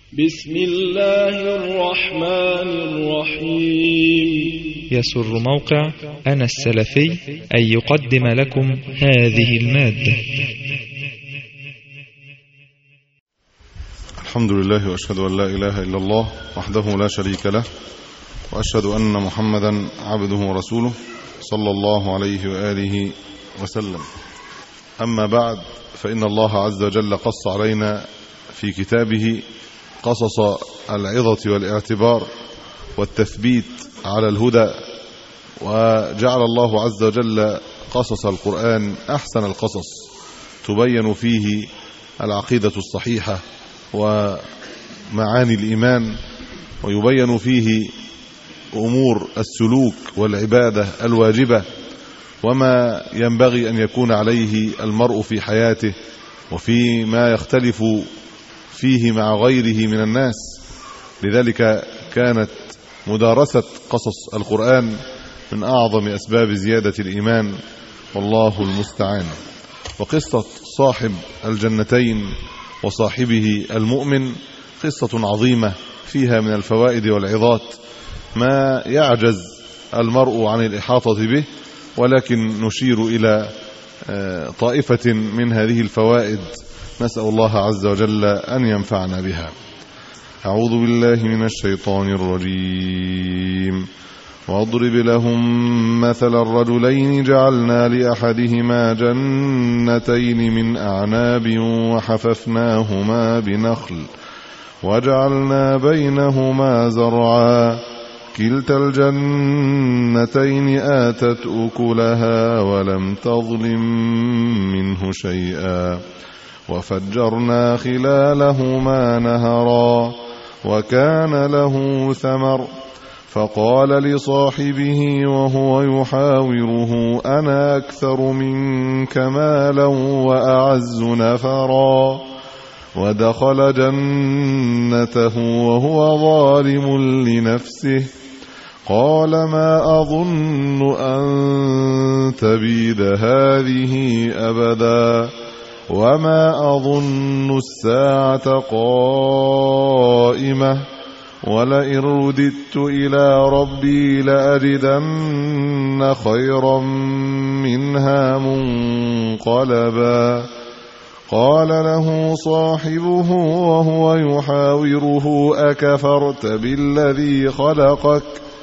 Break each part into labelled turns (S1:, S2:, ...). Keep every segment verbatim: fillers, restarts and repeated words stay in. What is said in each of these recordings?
S1: بسم الله الرحمن الرحيم.
S2: يسر موقع أنا السلفي أن يقدم لكم هذه المادة.
S3: الحمد لله، وأشهد أن لا إله إلا الله وحده لا شريك له، وأشهد أن محمدا عبده ورسوله صلى الله عليه وآله وسلم. أما بعد، فإن الله عز وجل قص علينا في كتابه قصص العظة والاعتبار والتثبيت على الهدى، وجعل الله عز وجل قصص القرآن أحسن القصص، تبين فيه العقيدة الصحيحة ومعاني الإيمان، ويبين فيه أمور السلوك والعبادة الواجبة، وما ينبغي أن يكون عليه المرء في حياته، وفيما يختلف فيه مع غيره من الناس. لذلك كانت مدارسة قصص القرآن من أعظم أسباب زيادة الإيمان، والله المستعان. وقصة صاحب الجنتين وصاحبه المؤمن قصة عظيمة فيها من الفوائد والعظات ما يعجز المرء عن الإحاطة به، ولكن نشير إلى طائفة من هذه الفوائد، نسأل الله عز وجل أن ينفعنا بها. أعوذ بالله من الشيطان الرجيم. واضرب لهم مثل الرجلين جعلنا لأحدهما جنتين من أعناب وحففناهما بنخل وجعلنا بينهما زرعا كلتا الجنتين آتت أكلها ولم تظلم منه شيئا وفجرنا خلالهما نهرا وكان له ثمر فقال لصاحبه وهو يحاوره أنا أكثر منك مالا وأعز نفرا ودخل جنته وهو ظالم لنفسه قال ما أظن أن تبيد هذه أبدا وما أظن الساعة قائمة ولئن رددت إلى ربي لأجدن خيرا منها منقلبا. قال له صاحبه وهو يحاوره أكفرت بالذي خلقك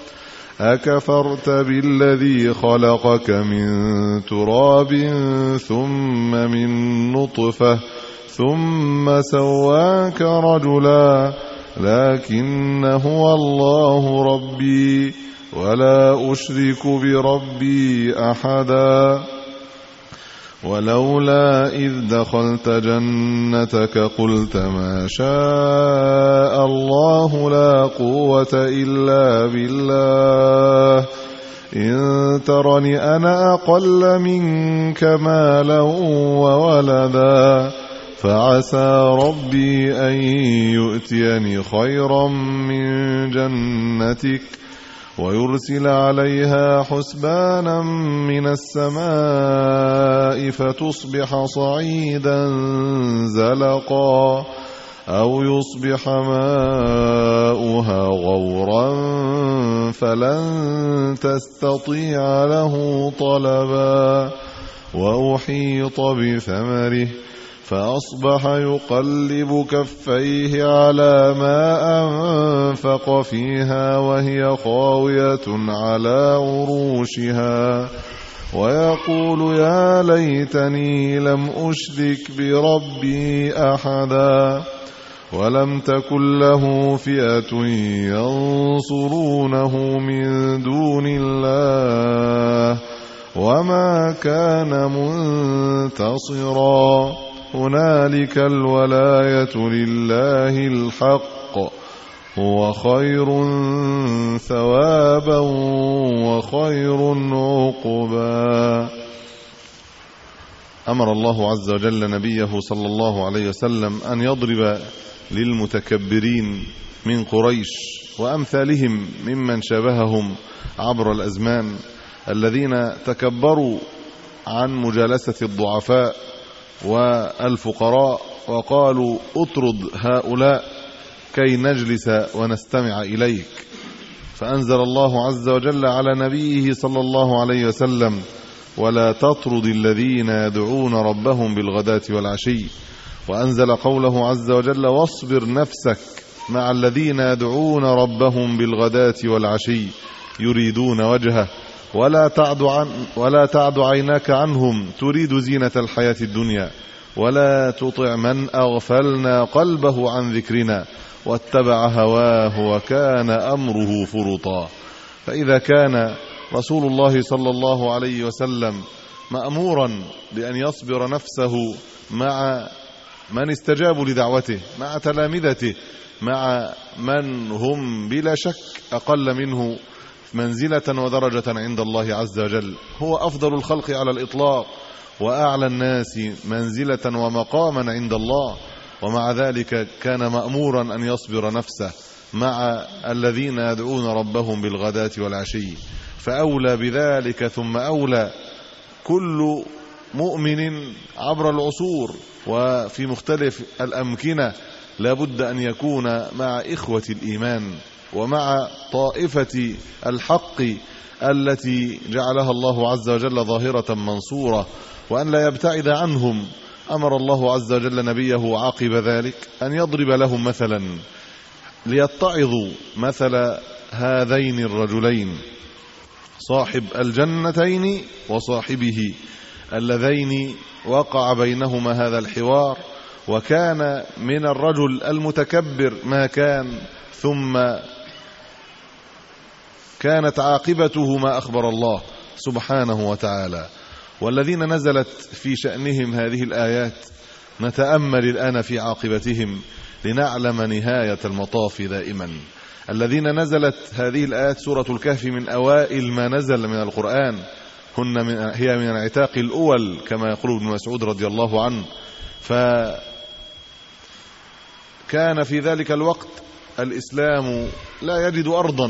S3: أكفرت بالذي خلقك من تراب ثم من نطفة ثم سواك رجلا لكن هو الله ربي ولا أشرك بربي أحدا ولولا إذ دخلت جنتك قلت ما شاء الله لا قوة إلا بالله إن ترني أنا أقل منك مالا وولدا فعسى ربي أن يؤتيني خيرا من جنتك ويرسل عليها حسبانا من السماء فتصبح صعيدا زلقا أو يصبح ماؤها غورا فلن تستطيع له طلبا وأحيط بثمره فأصبح يقلب كفيه على ما أنفق فيها وهي خاوية على عروشها ويقول يا ليتني لم أشرك بربي أحدا ولم تكن له فئة ينصرونه من دون الله وما كان منتصرا هنالك الولاية لله الحق هو خير ثوابا وخير عقبا. أمر الله عز وجل نبيه صلى الله عليه وسلم أن يضرب للمتكبرين من قريش وأمثالهم ممن شابههم عبر الأزمان الذين تكبروا عن مجالسة الضعفاء والفقراء وقالوا اطرد هؤلاء كي نجلس ونستمع إليك. فأنزل الله عز وجل على نبيه صلى الله عليه وسلم: ولا تطرد الذين يدعون ربهم بالغداة والعشي. وأنزل قوله عز وجل: واصبر نفسك مع الذين يدعون ربهم بالغداة والعشي يريدون وجهه ولا تعد عن ولا تعد عيناك عنهم تريد زينة الحياة الدنيا ولا تطع من أغفلنا قلبه عن ذكرنا واتبع هواه وكان أمره فرطا. فإذا كان رسول الله صلى الله عليه وسلم مأمورا بأن يصبر نفسه مع من استجابوا لدعوته، مع تلامذته، مع من هم بلا شك أقل منه منزلة ودرجة عند الله عز وجل، هو أفضل الخلق على الإطلاق وأعلى الناس منزلة ومقاما عند الله، ومع ذلك كان مأمورا أن يصبر نفسه مع الذين يدعون ربهم بالغداة والعشي. فأولى بذلك ثم أولى كل مؤمن عبر العصور وفي مختلف الأمكنة لابد أن يكون مع إخوة الإيمان ومع طائفة الحق التي جعلها الله عز وجل ظاهرة منصورة، وأن لا يبتعد عنهم. أمر الله عز وجل نبيه عقب ذلك أن يضرب لهم مثلا ليتعظوا مثل هذين الرجلين صاحب الجنتين وصاحبه اللذين وقع بينهما هذا الحوار، وكان من الرجل المتكبر ما كان، ثم كانت عاقبته ما أخبر الله سبحانه وتعالى. والذين نزلت في شأنهم هذه الآيات نتأمل الآن في عاقبتهم لنعلم نهاية المطاف دائما. الذين نزلت هذه الآيات سورة الكهف من أوائل ما نزل من القرآن، هن من هي من العتاق الأول كما يقول ابن مسعود رضي الله عنه. فكان في ذلك الوقت الإسلام لا يجد أرضا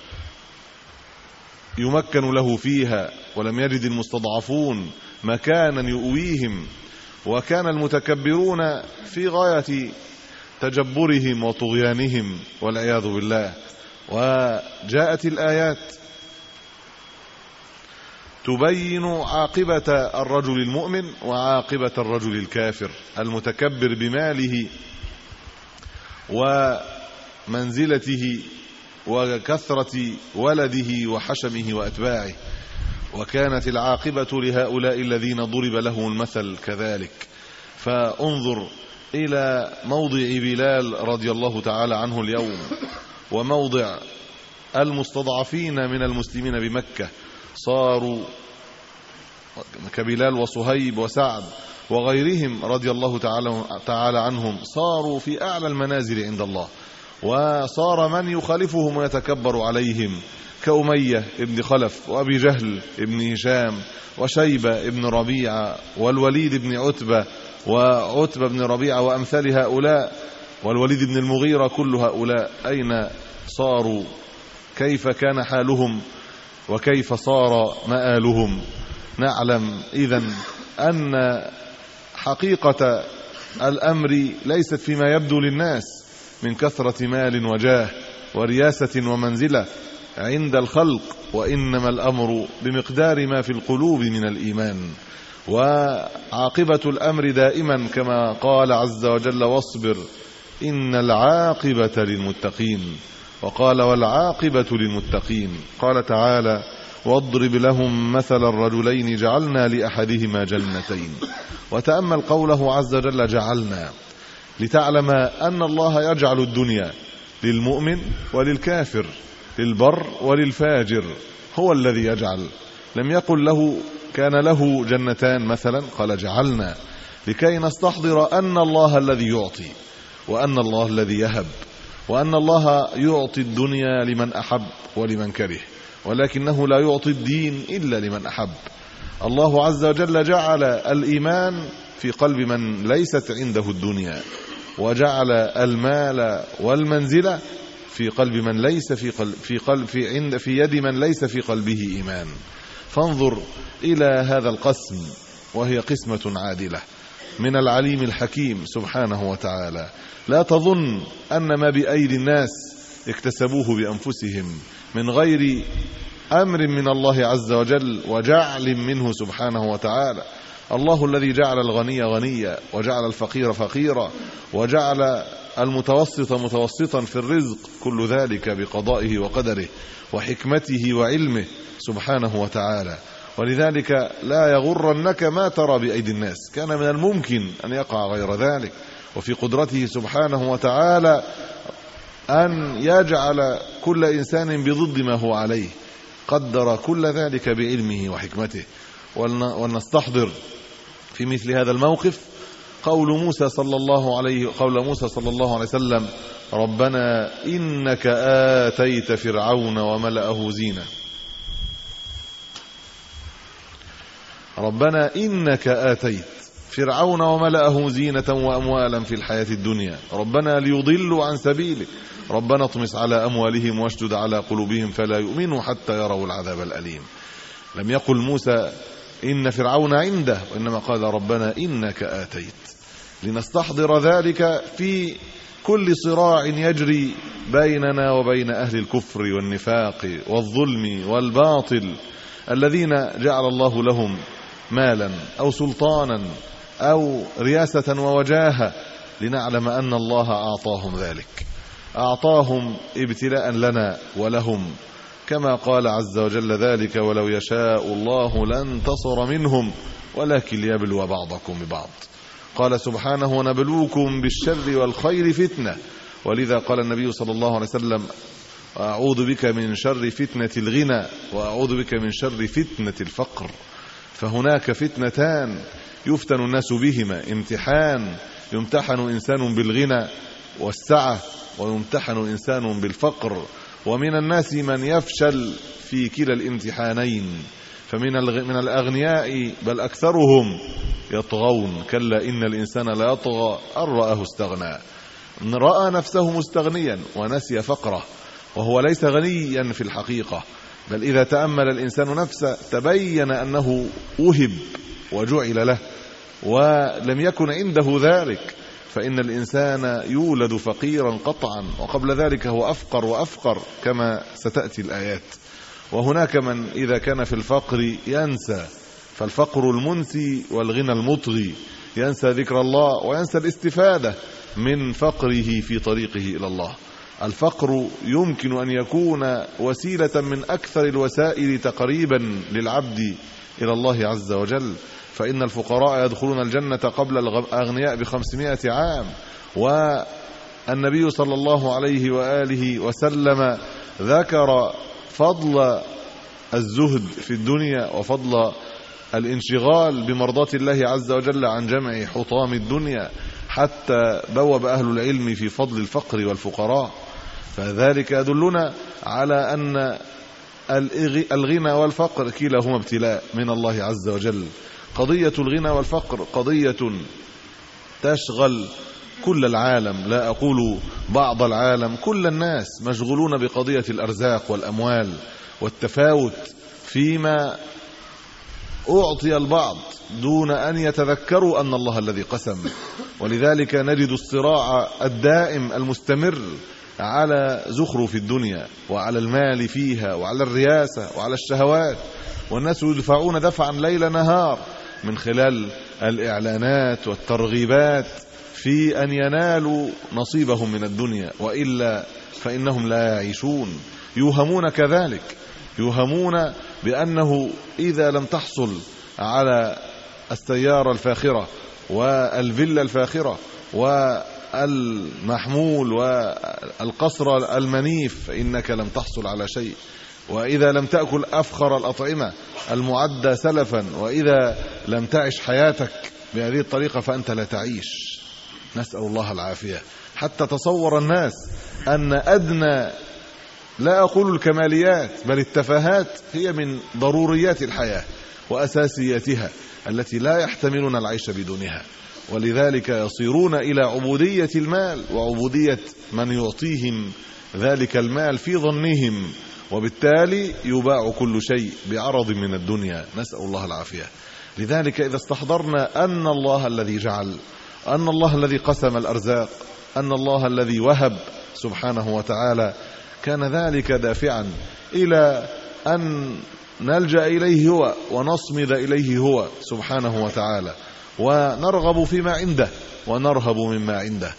S3: يمكن له فيها، ولم يجد المستضعفون مكانا يؤويهم، وكان المتكبرون في غاية تجبرهم وطغيانهم والعياذ بالله. وجاءت الآيات تبين عاقبة الرجل المؤمن وعاقبة الرجل الكافر المتكبر بماله ومنزلته وكثرة ولده وحشمه وأتباعه. وكانت العاقبة لهؤلاء الذين ضرب لهم المثل كذلك. فانظر إلى موضع بلال رضي الله تعالى عنه اليوم، وموضع المستضعفين من المسلمين بمكة، صاروا كبلال وصهيب وسعد وغيرهم رضي الله تعالى تعالى عنهم، صاروا في أعلى المنازل عند الله، وصار من يخالفهم ويتكبر عليهم كأمية ابن خلف وأبي جهل ابن هشام وشيبة ابن ربيعة والوليد ابن عتبة وعتبة ابن ربيعة وأمثال هؤلاء والوليد ابن المغيرة. كل هؤلاء أين صاروا؟ كيف كان حالهم وكيف صار مآلهم؟ نعلم إذن أن حقيقة الأمر ليست فيما يبدو للناس من كثرة مال وجاه ورياسة ومنزلة عند الخلق، وإنما الأمر بمقدار ما في القلوب من الإيمان. وعاقبة الأمر دائما كما قال عز وجل: واصبر إن العاقبة للمتقين. وقال: والعاقبة للمتقين. قال تعالى: واضرب لهم مثل الرجلين جعلنا لأحدهما جنتين. وتأمل قوله عز وجل: جعلنا، لتعلم أن الله يجعل الدنيا للمؤمن وللكافر، للبر وللفاجر، هو الذي يجعل. لم يقل له كان له جنتان مثلا، قال جعلنا، لكي نستحضر أن الله الذي يعطي، وأن الله الذي يهب، وأن الله يعطي الدنيا لمن أحب ولمن كره، ولكنه لا يعطي الدين إلا لمن أحب. الله عز وجل جعل الإيمان في قلب من ليست عنده الدنيا، وجعل المال والمنزلة في قلب من ليس في قلب في قلب في عند في يد من ليس في قلبه إيمان. فانظر إلى هذا القسم، وهي قسمة عادلة. من العليم الحكيم سبحانه وتعالى. لا تظن أن ما بأيدي الناس اكتسبوه بأنفسهم من غير أمر من الله عز وجل وجعل منه سبحانه وتعالى. الله الذي جعل الغني غنيا وجعل الفقير فقيرا وجعل المتوسط متوسطا في الرزق، كل ذلك بقضائه وقدره وحكمته وعلمه سبحانه وتعالى. ولذلك لا يغرنك ما ترى بأيدي الناس، كان من الممكن أن يقع غير ذلك، وفي قدرته سبحانه وتعالى أن يجعل كل إنسان بضد ما هو عليه، قدر كل ذلك بعلمه وحكمته. ولنستحضر في مثل هذا الموقف قول موسى صلى الله عليه قول موسى صلى الله عليه وسلم: ربنا إنك آتيت فرعون وملأه زينة ربنا إنك آتيت فرعون وملأه زينة وأموالا في الحياة الدنيا ربنا ليضلوا عن سبيلك ربنا اطمس على أموالهم واشدد على قلوبهم فلا يؤمنوا حتى يروا العذاب الأليم. لم يقل موسى إن فرعون عنده، وإنما قال ربنا إنك آتيت، لنستحضر ذلك في كل صراع يجري بيننا وبين أهل الكفر والنفاق والظلم والباطل الذين جعل الله لهم مالا أو سلطانا أو رياسة ووجاهة، لنعلم أن الله أعطاهم ذلك، أعطاهم ابتلاء لنا ولهم، كما قال عز وجل ذلك: ولو يشاء الله لانتصر منهم ولكن ليبلو بعضكم ببعض. قال سبحانه: ونبلوكم بالشر والخير فتنة. ولذا قال النبي صلى الله عليه وسلم: أعوذ بك من شر فتنة الغنى وأعوذ بك من شر فتنة الفقر. فهناك فتنتان يفتن الناس بهما: امتحان يمتحن إنسان بالغنى والسعة، ويمتحن إنسان بالفقر. ومن الناس من يفشل في كلا الامتحانين، فمن من الأغنياء بل أكثرهم يطغون، كلا إن الإنسان لا يطغى أن رآه استغنى، رأى نفسه مستغنيا ونسي فقره، وهو ليس غنيا في الحقيقة، بل إذا تأمل الإنسان نفسه تبين أنه وهب وجعل له ولم يكن عنده ذلك. فإن الإنسان يولد فقيرا قطعا، وقبل ذلك هو أفقر وأفقر كما ستأتي الآيات. وهناك من إذا كان في الفقر ينسى، فالفقر المنسي والغنى المطغي، ينسى ذكر الله وينسى الاستفادة من فقره في طريقه إلى الله. الفقر يمكن أن يكون وسيلة من أكثر الوسائل تقريبا للعبد إلى الله عز وجل، فإن الفقراء يدخلون الجنة قبل الأغنياء بخمسمائة عام. والنبي صلى الله عليه وآله وسلم ذكر فضل الزهد في الدنيا وفضل الانشغال بمرضات الله عز وجل عن جمع حطام الدنيا، حتى بوب أهل العلم في فضل الفقر والفقراء. فذلك يدلنا على أن الغنى والفقر كلاهما ابتلاء من الله عز وجل. قضية الغنى والفقر قضية تشغل كل العالم، لا أقول بعض العالم، كل الناس مشغولون بقضية الأرزاق والأموال والتفاوت فيما أعطي البعض دون أن يتذكروا أن الله الذي قسم. ولذلك نجد الصراع الدائم المستمر على زخرف الدنيا وعلى المال فيها وعلى الرياسة وعلى الشهوات، والناس يدفعون دفعا ليل نهار من خلال الإعلانات والترغيبات في أن ينالوا نصيبهم من الدنيا، وإلا فإنهم لا يعيشون. يوهمون كذلك، يوهمون بأنه إذا لم تحصل على السيارة الفاخرة والفيلا الفاخرة والمحمول والقصر المنيف فإنك لم تحصل على شيء، وإذا لم تأكل أفخر الأطعمة المعدة سلفا، وإذا لم تعش حياتك بهذه الطريقة فأنت لا تعيش. نسأل الله العافية. حتى تصور الناس أن أدنى، لا أقول الكماليات، بل التفاهات هي من ضروريات الحياة وأساسياتها التي لا يحتملون العيش بدونها، ولذلك يصيرون إلى عبودية المال وعبودية من يعطيهم ذلك المال في ظنهم، وبالتالي يباع كل شيء بعرض من الدنيا. نسأل الله العافية. لذلك إذا استحضرنا أن الله الذي جعل، أن الله الذي قسم الأرزاق، أن الله الذي وهب سبحانه وتعالى، كان ذلك دافعا إلى أن نلجأ إليه هو ونصمد إليه هو سبحانه وتعالى، ونرغب فيما عنده ونرهب مما عنده،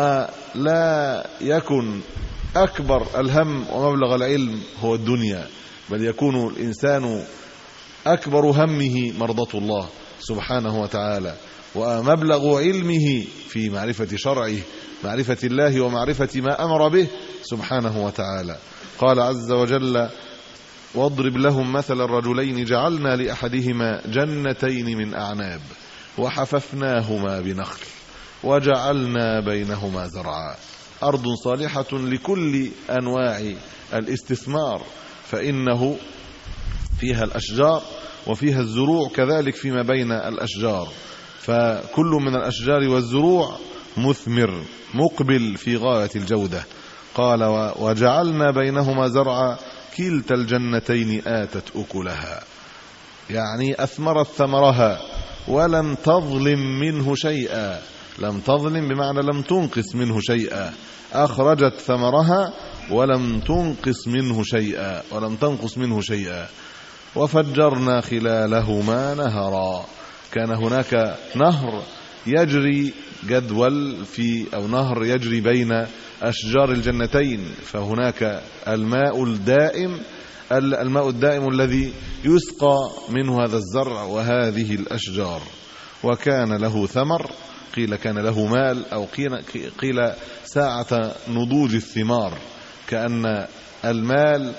S3: ولا يكن أكبر الهم ومبلغ العلم هو الدنيا، بل يكون الإنسان أكبر همه مرضاة الله سبحانه وتعالى، ومبلغ علمه في معرفة شرعه، معرفة الله ومعرفة ما أمر به سبحانه وتعالى. قال عز وجل: واضرب لهم مثل الرجلين جعلنا لأحدهما جنتين من أعناب وحففناهما بنخل وجعلنا بينهما زرعا. أرض صالحة لكل أنواع الاستثمار، فإنه فيها الأشجار وفيها الزروع كذلك فيما بين الأشجار، فكل من الأشجار والزروع مثمر مقبل في غاية الجودة. قال: وجعلنا بينهما زرعا كلتا الجنتين آتت أكلها، يعني أثمرت ثمرها ولم تظلم منه شيئا. لم تظلم بمعنى لم تنقص منه شيئا، أخرجت ثمرها ولم تنقص منه شيئا ولم تنقص منه شيئا. وفجرنا خلالهما نهرا، كان هناك نهر يجري جدول في أو نهر يجري بين أشجار الجنتين، فهناك الماء الدائم الماء الدائم الذي يسقى منه هذا الزرع وهذه الأشجار. وكان له ثمر، قيل كان له مال، أو قيل ساعة نضوج الثمار، كأن المال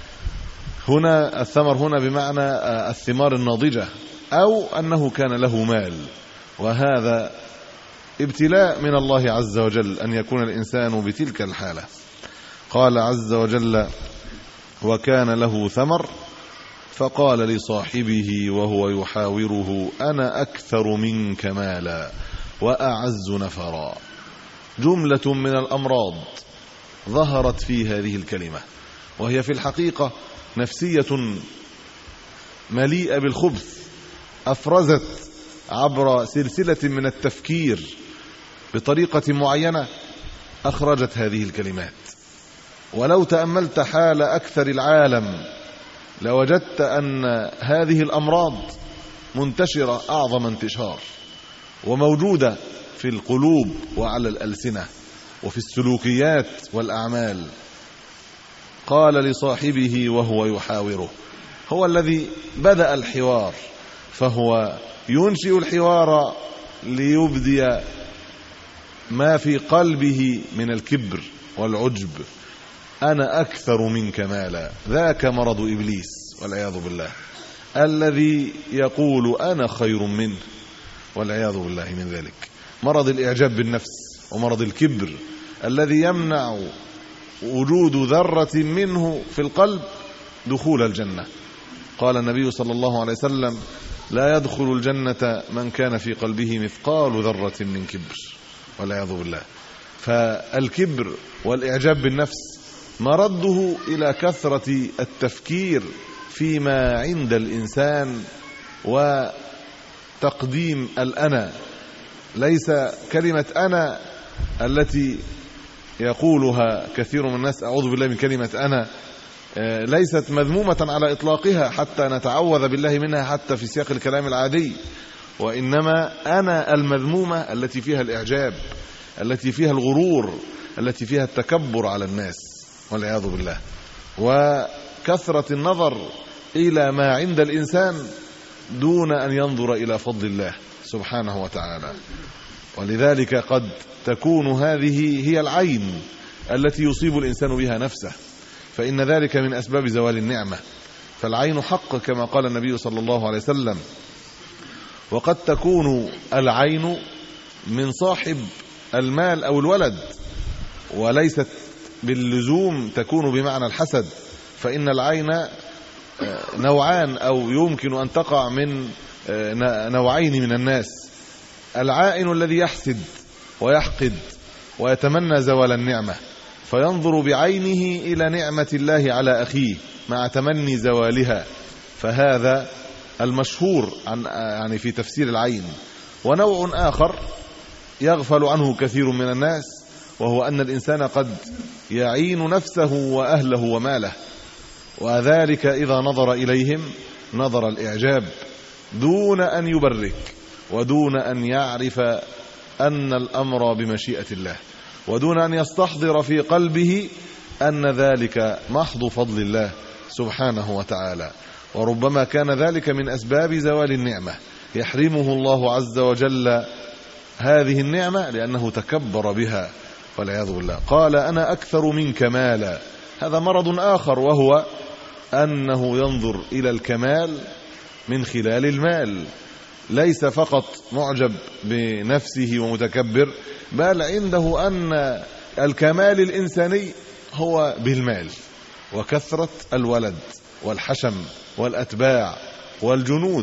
S3: هنا الثمر هنا بمعنى الثمار الناضجة، أو أنه كان له مال. وهذا ابتلاء من الله عز وجل أن يكون الإنسان بتلك الحالة. قال عز وجل: وكان له ثمر فقال لصاحبه وهو يحاوره أنا أكثر منك مالا وأعز نفرا. جملة من الأمراض ظهرت في هذه الكلمة، وهي في الحقيقة نفسية مليئة بالخبث، أفرزت عبر سلسلة من التفكير بطريقة معينة، أخرجت هذه الكلمات. ولو تأملت حال أكثر العالم لوجدت أن هذه الأمراض منتشرة أعظم انتشار، وموجودة في القلوب وعلى الألسنة وفي السلوكيات والأعمال. قال لصاحبه وهو يحاوره، هو الذي بدأ الحوار، فهو ينشئ الحوار ليبدي ما في قلبه من الكبر والعجب. أنا أكثر منك مالا، ذاك مرض إبليس والعياذ بالله، الذي يقول أنا خير منه والعياذ بالله من ذلك. مرض الإعجاب بالنفس ومرض الكبر الذي يمنع وجود ذرة منه في القلب دخول الجنة. قال النبي صلى الله عليه وسلم: لا يدخل الجنة من كان في قلبه مثقال ذرة من كبر والعياذ بالله. فالكبر والإعجاب بالنفس مرده إلى كثرة التفكير فيما عند الإنسان وتقديم الأنا. ليس كلمة أنا التي يقولها كثير من الناس، أعوذ بالله من كلمة أنا، ليست مذمومة على إطلاقها حتى نتعوذ بالله منها حتى في سياق الكلام العادي، وإنما أنا المذمومة التي فيها الإعجاب، التي فيها الغرور، التي فيها التكبر على الناس والعياذ بالله، وكثرة النظر إلى ما عند الإنسان دون أن ينظر إلى فضل الله سبحانه وتعالى. ولذلك قد تكون هذه هي العين التي يصيب الإنسان بها نفسه، فإن ذلك من أسباب زوال النعمة. فالعين حق كما قال النبي صلى الله عليه وسلم. وقد تكون العين من صاحب المال أو الولد، وليست باللزوم تكون بمعنى الحسد، فإن العين نوعان أو يمكن أن تقع من نوعين من الناس: العائن الذي يحسد ويحقد ويتمنى زوال النعمة، فينظر بعينه إلى نعمة الله على أخيه مع تمني زوالها، فهذا المشهور عن يعني في تفسير العين. ونوع آخر يغفل عنه كثير من الناس، وهو أن الإنسان قد يعين نفسه وأهله وماله، وذلك إذا نظر إليهم نظر الإعجاب دون أن يبرك ودون أن يعرف أن الأمر بمشيئة الله، ودون أن يستحضر في قلبه أن ذلك محض فضل الله سبحانه وتعالى. وربما كان ذلك من أسباب زوال النعمة، يحرمه الله عز وجل هذه النعمة لأنه تكبر بها والعياذ بالله. قال أنا أكثر منك مالا، هذا مرض آخر، وهو أنه ينظر إلى الكمال من خلال المال، ليس فقط معجب بنفسه ومتكبر، بل عنده أن الكمال الإنساني هو بالمال وكثرة الولد والحشم والأتباع والجنود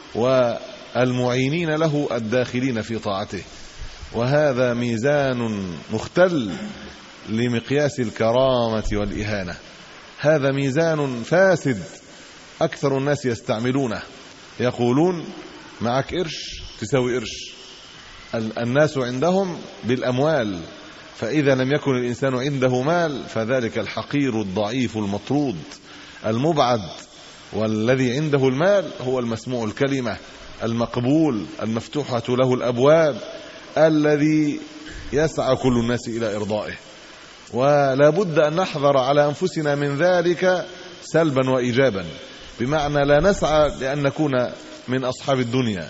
S3: والمعينين له الداخلين في طاعته. وهذا ميزان مختل لمقياس الكرامة والإهانة، هذا ميزان فاسد أكثر الناس يستعملونه، يقولون معك قرش تساوي قرش. الناس عندهم بالأموال، فإذا لم يكن الإنسان عنده مال فذلك الحقير الضعيف المطرود المبعد، والذي عنده المال هو المسموع الكلمة المقبول المفتوحة له الأبواب الذي يسعى كل الناس إلى إرضائه. ولا بد أن نحذر على أنفسنا من ذلك سلبا وإيجابا، بمعنى لا نسعى لأن نكون من أصحاب الدنيا،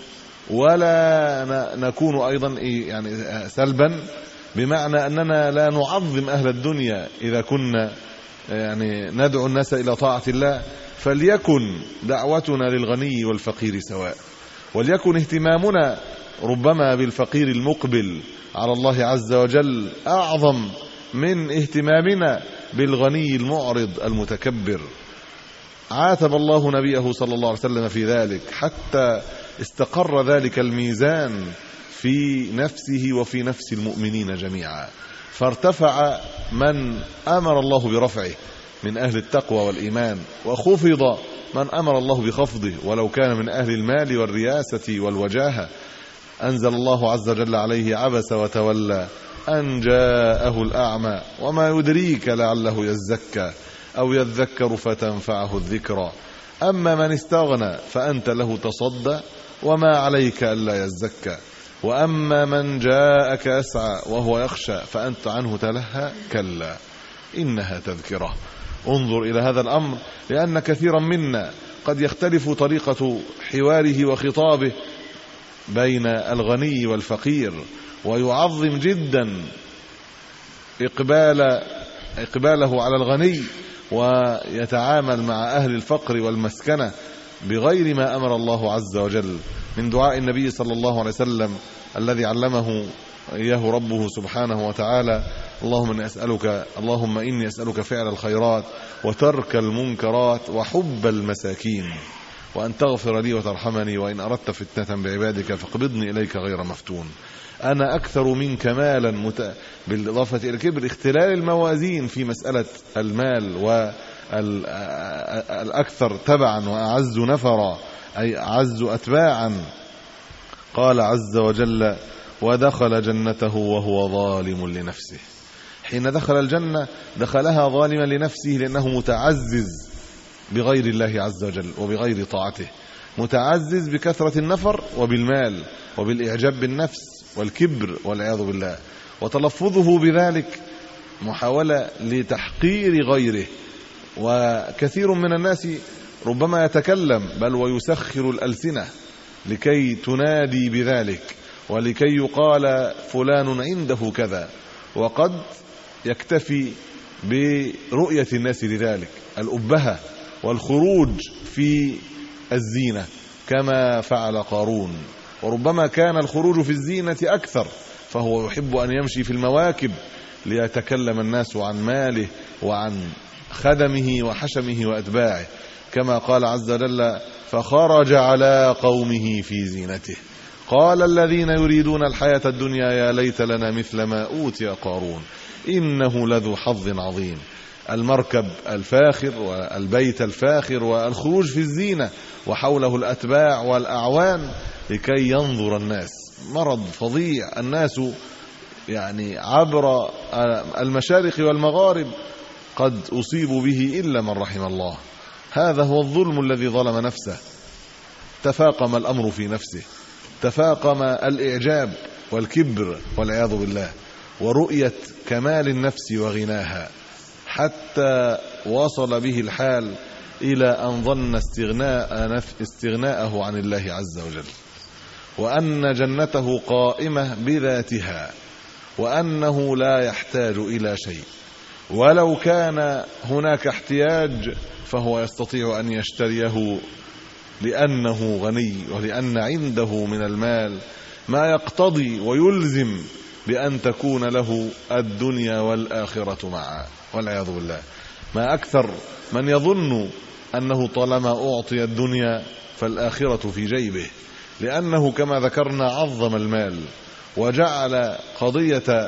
S3: ولا نكون أيضا يعني سلبا بمعنى أننا لا نعظم أهل الدنيا إذا كنا يعني ندعو الناس إلى طاعة الله. فليكن دعوتنا للغني والفقير سواء، وليكن اهتمامنا ربما بالفقير المقبل على الله عز وجل أعظم من اهتمامنا بالغني المعرض المتكبر. عاتب الله نبيه صلى الله عليه وسلم في ذلك حتى استقر ذلك الميزان في نفسه وفي نفس المؤمنين جميعا، فارتفع من أمر الله برفعه من أهل التقوى والإيمان، وخفض من أمر الله بخفضه ولو كان من أهل المال والرياسة والوجاهة. أنزل الله عز وجل عليه عبس وتولى أن جاءه الأعمى وما يدريك لعله يزكى أو يذكر فتنفعه الذكرى أما من استغنى فأنت له تصدى وما عليك ألا يزكى وأما من جاءك يسعى وهو يخشى فأنت عنه تلهى كلا إنها تذكرة. انظر إلى هذا الأمر، لأن كثيرا منا قد يختلف طريقة حواره وخطابه بين الغني والفقير، ويعظم جدا إقبال إقباله على الغني، ويتعامل مع أهل الفقر والمسكنة بغير ما أمر الله عز وجل من دعاء النبي صلى الله عليه وسلم الذي علمه إياه ربه سبحانه وتعالى: اللهم إني أسألك اللهم إني أسألك فعل الخيرات وترك المنكرات وحب المساكين وأن تغفر لي وترحمني وإن أردت فتنة بعبادك فاقبضني إليك غير مفتون. أنا أكثر منك مالا مت... بالإضافة إلى الكبر اختلال الموازين في مسألة المال، والأكثر تبعا وأعز نفرا أي أعز أتباعا. قال عز وجل: ودخل جنته وهو ظالم لنفسه. حين دخل الجنة دخلها ظالما لنفسه لأنه متعزز بغير الله عز وجل وبغير طاعته، متعزز بكثرة النفر وبالمال وبالإعجاب بالنفس والكبر والعياذ بالله، وتلفظه بذلك محاولة لتحقير غيره. وكثير من الناس ربما يتكلم بل ويسخر الألسنة لكي تنادي بذلك ولكي يقال فلان عنده كذا، وقد يكتفي برؤية الناس لذلك الأبهة والخروج في الزينة كما فعل قارون، وربما كان الخروج في الزينة أكثر، فهو يحب أن يمشي في المواكب ليتكلم الناس عن ماله وعن خدمه وحشمه وأتباعه، كما قال عز وجل: فخرج على قومه في زينته قال الذين يريدون الحياة الدنيا يا ليت لنا مثل ما أوتي قارون إنه لذو حظ عظيم. المركب الفاخر والبيت الفاخر والخروج في الزينة وحوله الأتباع والأعوان لكي ينظر الناس. مرض فظيع، الناس يعني عبر المشارق والمغارب قد أصيبوا به إلا من رحم الله. هذا هو الظلم الذي ظلم نفسه. تفاقم الأمر في نفسه، تفاقم الإعجاب والكبر والعياذ بالله ورؤية كمال النفس وغناها، حتى وصل به الحال إلى أن ظن استغناء استغناءه عن الله عز وجل، وأن جنته قائمة بذاتها، وأنه لا يحتاج إلى شيء، ولو كان هناك احتياج فهو يستطيع أن يشتريه لأنه غني، ولأن عنده من المال ما يقتضي ويلزم بأن تكون له الدنيا والآخرة معا، والعياذ بالله. ما أكثر من يظن أنه طالما أعطي الدنيا فالآخرة في جيبه، لأنه كما ذكرنا عظم المال وجعل قضية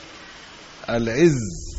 S3: العز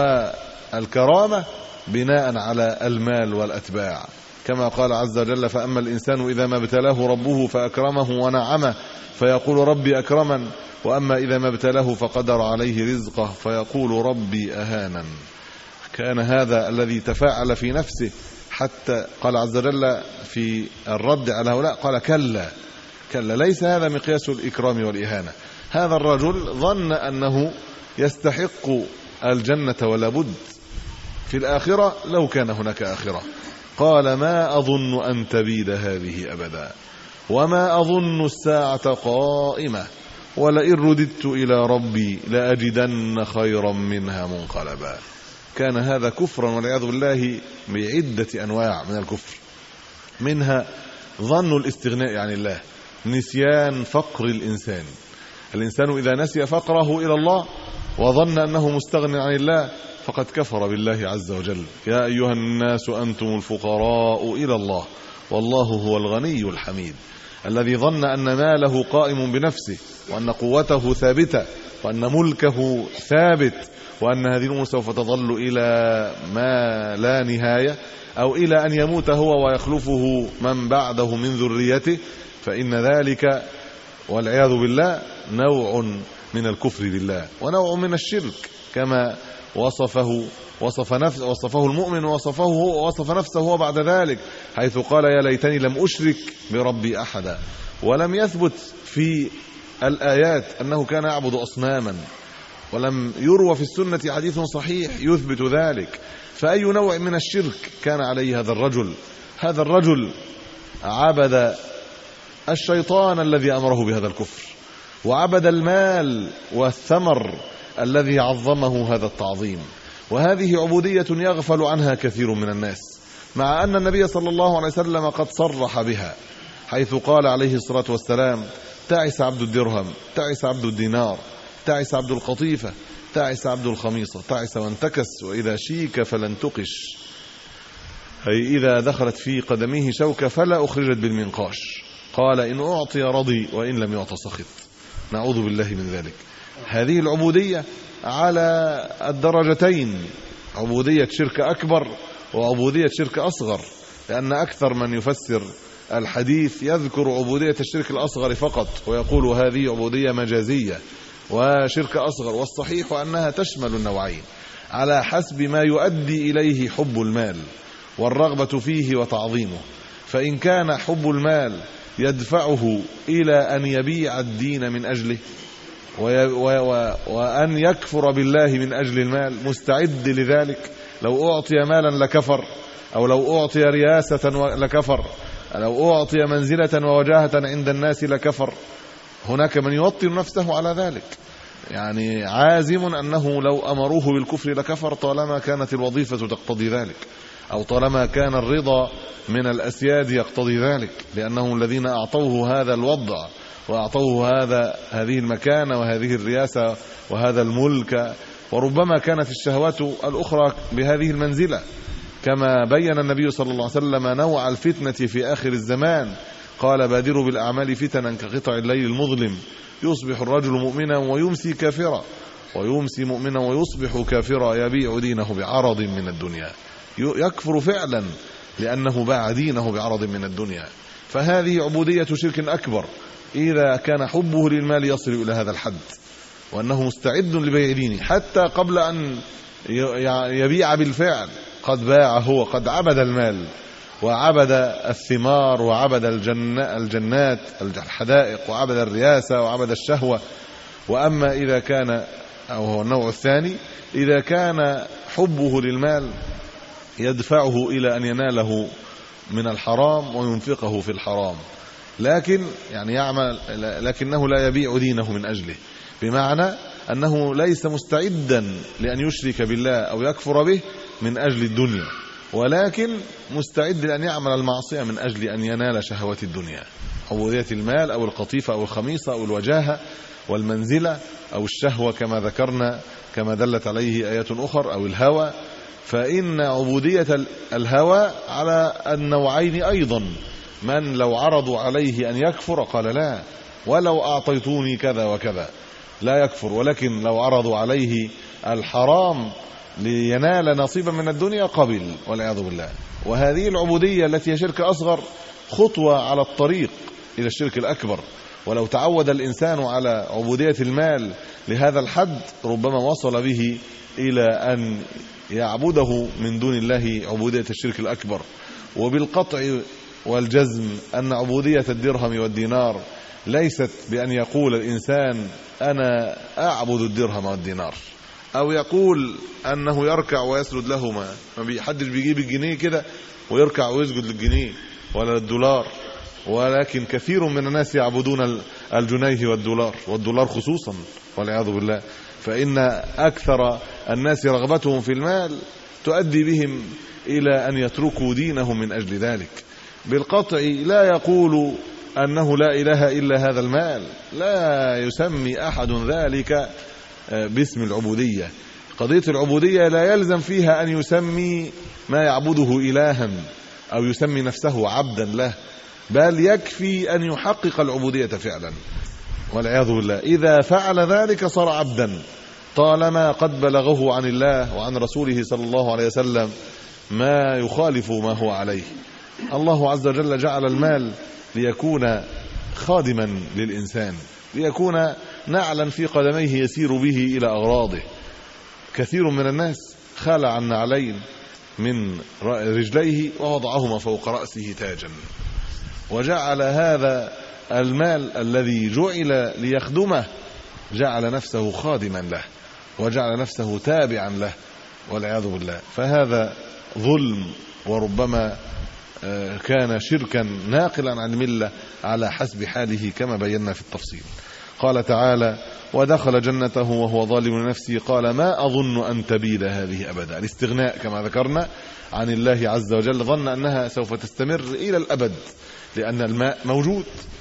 S3: والكرامة بناء على المال والأتباع، كما قال عز وجل: فأما الإنسان إذا ما ابتلاه ربه فأكرمه ونعمه فيقول ربي أكرمن، وأما إذا ما ابتلاه فقدر عليه رزقه فيقول ربي أهانن. كان هذا الذي تفاعل في نفسه، حتى قال عز وجل في الرد على هؤلاء قال: كلا كلا، ليس هذا مقياس الإكرام والإهانة. هذا الرجل ظن أنه يستحق الجنة ولا بد في الآخرة لو كان هناك آخرة. قال: ما أظن أن تبيد هذه أبدا، وما أظن الساعة قائمة، ولئن رددت إلى ربي لأجدن خيرا منها منقلبا. كان هذا كفرا والعياذ بالله بعدة أنواع من الكفر، منها ظن الاستغناء عن الله، نسيان فقر الإنسان. الإنسان إذا نسي فقره إلى الله وظن أنه مستغن عن الله فقد كفر بالله عز وجل. يا أيها الناس أنتم الفقراء إلى الله والله هو الغني الحميد. الذي ظن أن ماله قائم بنفسه، وأن قوته ثابتة، وأن ملكه ثابت، وأن هذه الأمور سوف تظل إلى ما لا نهاية، أو إلى أن يموت هو ويخلفه من بعده من ذريته، فإن ذلك والعياذ بالله نوع من الكفر بالله ونوع من الشرك، كما وصفه وصف نفس وصفه المؤمن وصفه هو وصف نفسه هو بعد ذلك، حيث قال: يا ليتني لم أشرك بربي أحدا. ولم يثبت في الآيات أنه كان يعبد أصناما، ولم يروى في السنة حديث صحيح يثبت ذلك. فأي نوع من الشرك كان عليه هذا الرجل؟ هذا الرجل عبد الشيطان الذي أمره بهذا الكفر، وعبد المال والثمر الذي عظمه هذا التعظيم. وهذه عبودية يغفل عنها كثير من الناس، مع أن النبي صلى الله عليه وسلم قد صرح بها، حيث قال عليه الصلاة والسلام: تعس عبد الدرهم، تعس عبد الدينار، تعس عبد القطيفة، تعس عبد الخميصة، تعس وانتكس، وإذا شيك فلن تقش، أي إذا دخلت في قدميه شوكة فلا أخرجت بالمنقاش. قال: إن أعطي رضي وإن لم يعط سخط. نعوذ بالله من ذلك. هذه العبودية على الدرجتين، عبودية شرك أكبر وعبودية شرك أصغر، لأن أكثر من يفسر الحديث يذكر عبودية الشرك الأصغر فقط، ويقول هذه عبودية مجازية وشرك أصغر، والصحيح أنها تشمل النوعين على حسب ما يؤدي إليه حب المال والرغبة فيه وتعظيمه. فإن كان حب المال يدفعه إلى أن يبيع الدين من أجله وأن يكفر بالله من أجل المال، مستعد لذلك، لو أعطي مالا لكفر، أو لو أعطي رياسة لكفر، لو أعطي منزلة ووجاهة عند الناس لكفر. هناك من يوطن نفسه على ذلك، يعني عازم أنه لو أمروه بالكفر لكفر، طالما كانت الوظيفة تقتضي ذلك، أو طالما كان الرضا من الأسياد يقتضي ذلك، لأنهم الذين أعطوه هذا الوضع وأعطوه هذا هذه المكانة وهذه الرياسة وهذا الملك. وربما كانت الشهوات الأخرى بهذه المنزلة، كما بين النبي صلى الله عليه وسلم نوع الفتنة في آخر الزمان، قال بادروا بالأعمال فتنا كقطع الليل المظلم يصبح الرجل مؤمنا ويمسي كافرا ويمسي مؤمنا ويصبح كافرا يبيع دينه بعرض من الدنيا. يكفر فعلا لأنه باع دينه بعرض من الدنيا. فهذه عبودية شرك أكبر إذا كان حبه للمال يصل إلى هذا الحد، وأنه مستعد لبيع دينه حتى قبل أن يبيع بالفعل. قد باع، هو قد عبد المال وعبد الثمار وعبد الجنات الحدائق وعبد الرياسة وعبد الشهوة. وأما إذا كان، أو هو النوع الثاني، إذا كان حبه للمال يدفعه إلى أن يناله من الحرام وينفقه في الحرام، لكن يعني يعمل لكنه لا يبيع دينه من أجله، بمعنى أنه ليس مستعدا لأن يشرك بالله أو يكفر به من أجل الدنيا، ولكن مستعد لأن يعمل المعصية من أجل أن ينال شهوات الدنيا، عبودية المال أو القطيفة أو الخميصة أو الوجاهة والمنزلة أو الشهوة كما ذكرنا، كما دلت عليه آيات أخرى، أو الهوى. فإن عبودية الهوى على النوعين أيضا. من لو عرضوا عليه أن يكفر قال لا، ولو أعطيتوني كذا وكذا لا يكفر، ولكن لو عرضوا عليه الحرام لينال نصيبا من الدنيا قبل، والعياذ بالله. وهذه العبودية التي هي شرك أصغر خطوة على الطريق إلى الشرك الأكبر. ولو تعود الإنسان على عبودية المال لهذا الحد ربما وصل به إلى أن يعبده من دون الله عبودية الشرك الأكبر. وبالقطع والجزم أن عبودية الدرهم والدينار ليست بأن يقول الإنسان أنا أعبد الدرهم والدينار، أو يقول أنه يركع ويسجد لهما. ما بيحدش بيجيب الجنيه كده ويركع ويسجد للجنيه ولا الدولار، ولكن كثير من الناس يعبدون الجنيه والدولار، والدولار خصوصا، والعياذ بالله. فإن أكثر الناس رغبتهم في المال تؤدي بهم إلى أن يتركوا دينهم من أجل ذلك. بالقطع لا يقول أنه لا إله إلا هذا المال، لا يسمي أحد ذلك باسم العبودية. قضية العبودية لا يلزم فيها أن يسمي ما يعبده إلها أو يسمي نفسه عبدا له، بل يكفي أن يحقق العبودية فعلا، والعياذ بالله. إذا فعل ذلك صار عبدا طالما قد بلغه عن الله وعن رسوله صلى الله عليه وسلم ما يخالف ما هو عليه. الله عز وجل جعل المال ليكون خادما للإنسان، ليكون نعلا في قدميه يسير به إلى أغراضه. كثير من الناس خلع النعلين من رجليه ووضعهما فوق رأسه تاجا، وجعل هذا المال الذي جعل ليخدمه جعل نفسه خادما له وجعل نفسه تابعا له، والعياذ بالله. فهذا ظلم، وربما كان شركا ناقلا عن الملة على حسب حاله كما بينا في التفصيل. قال تعالى: ودخل جنته وهو ظالم لنفسه قال ما أظن أن تبيد هذه أبدا. الاستغناء كما ذكرنا عن الله عز وجل، ظن أنها سوف تستمر إلى الأبد، لأن الماء موجود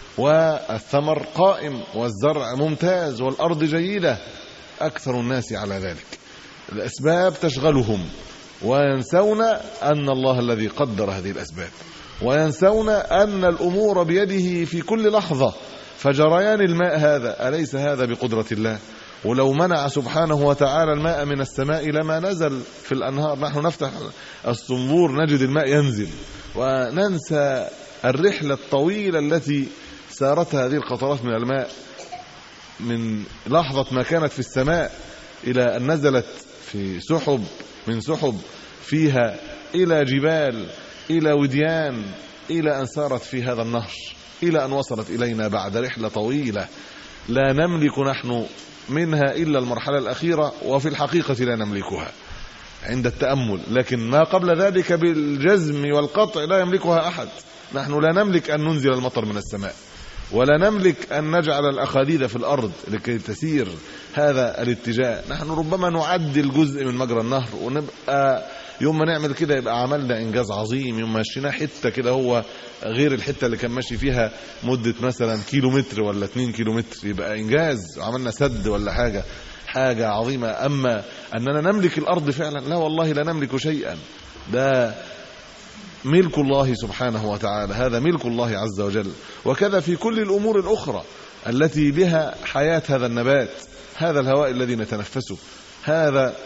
S3: والثمر قائم والزرع ممتاز والأرض جيدة. أكثر الناس على ذلك، الأسباب تشغلهم، وينسون أن الله الذي قدر هذه الأسباب، وينسون أن الأمور بيده في كل لحظة. فجريان الماء هذا أليس هذا بقدرة الله؟ ولو منع سبحانه وتعالى الماء من السماء لما نزل في الأنهار. نحن نفتح الصنبور نجد الماء ينزل، وننسى الرحلة الطويلة التي سارتها هذه القطرات من الماء من لحظة ما كانت في السماء إلى أن نزلت في سحب، من سحب فيها إلى جبال، إلى وديان، إلى أن سارت في هذا النهر، إلى أن وصلت إلينا بعد رحلة طويلة لا نملك نحن منها إلا المرحلة الأخيرة، وفي الحقيقة لا نملكها عند التأمل، لكن ما قبل ذلك بالجزم والقطع لا يملكها أحد. نحن لا نملك أن ننزل المطر من السماء، ولا نملك أن نجعل الأخاديد في الأرض لكي تسير هذا الاتجاه. نحن ربما نعدل جزء من مجرى النهر، ونبقى يوم ما نعمل كده يبقى عملنا إنجاز عظيم. يوم ما مشينا حتة كده هو غير الحتة اللي كان ماشي فيها مدة مثلا كيلو متر ولا اتنين كيلو متر، يبقى إنجاز، عملنا سد ولا حاجة حاجة عظيمة. أما أننا نملك الأرض فعلا لا والله، لا نملك شيئا. ده ملك الله سبحانه وتعالى، هذا ملك الله عز وجل. وكذا في كل الأمور الأخرى التي بها حياة هذا النبات، هذا الهواء الذي نتنفسه، هذا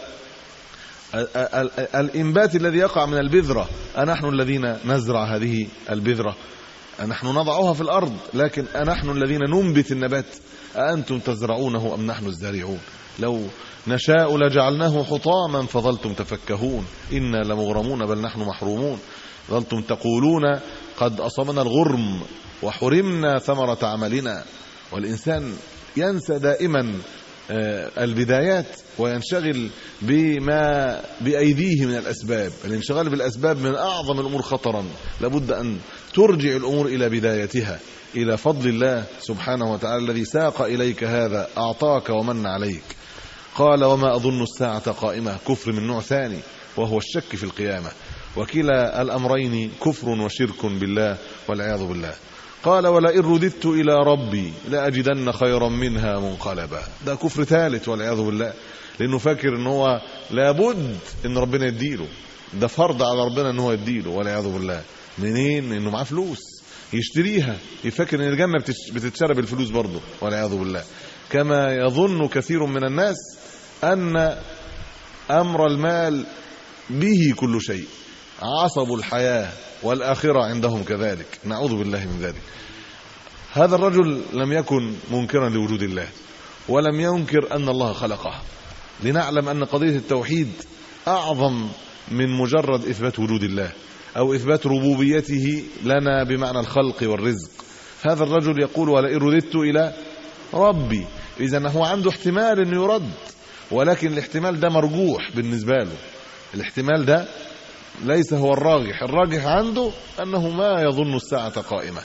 S3: الإنبات الذي يقع من البذرة، أنحن الذين نزرع هذه البذرة، نحن نضعها في الأرض، لكن أنحن الذين ننبت النبات. أأنتم تزرعونه أم نحن الزارعون؟ لو نشاء لجعلناه حطاما فظلتم تفكهون إنا لمغرمون بل نحن محرومون. ظلتم تقولون قد أصابنا الغرم وحرمنا ثمرة عملنا. والإنسان ينسى دائما البدايات وينشغل بما بأيديه من الأسباب. الانشغال بالأسباب من أعظم الأمور خطرا. لابد أن ترجع الأمور إلى بدايتها، إلى فضل الله سبحانه وتعالى الذي ساق إليك هذا، أعطاك ومن عليك. قال وما أظن الساعة قائمة، كفر من نوع ثاني وهو الشك في القيامة، وكلا الأمرين كفر وشرك بالله والعياذ بالله. قال ولئن رددت إلى ربي لأجدن خيرا منها منقلبا، ده كفر ثالث والعياذ بالله، لأنه فاكر أنه هو لابد أن ربنا يديله، ده فرض على ربنا أنه يديله والعياذ بالله. منين؟ أنه معاه فلوس يشتريها، يفكر أن الجنة بتتشرب الفلوس برضه والعياذ بالله. كما يظن كثير من الناس أن أمر المال به كل شيء، عصب الحياة والآخرة عندهم كذلك، نعوذ بالله من ذلك. هذا الرجل لم يكن منكرا لوجود الله، ولم ينكر أن الله خلقه، لنعلم أن قضية التوحيد أعظم من مجرد إثبات وجود الله أو إثبات ربوبيته لنا بمعنى الخلق والرزق. هذا الرجل يقول ولئن رددت إلى ربي، إذن هو عنده احتمال أنه يرد، ولكن الاحتمال ده مرجوح بالنسبة له، الاحتمال ده ليس هو الراجح. الراجح عنده أنه ما يظن الساعة قائمة،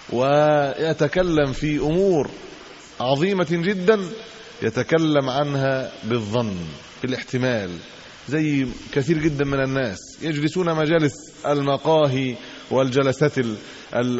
S3: ويتكلم في أمور عظيمة جدا يتكلم عنها بالظن، بالاحتمال، زي كثير جدا من الناس يجلسون مجالس المقاهي والجلسات ال ال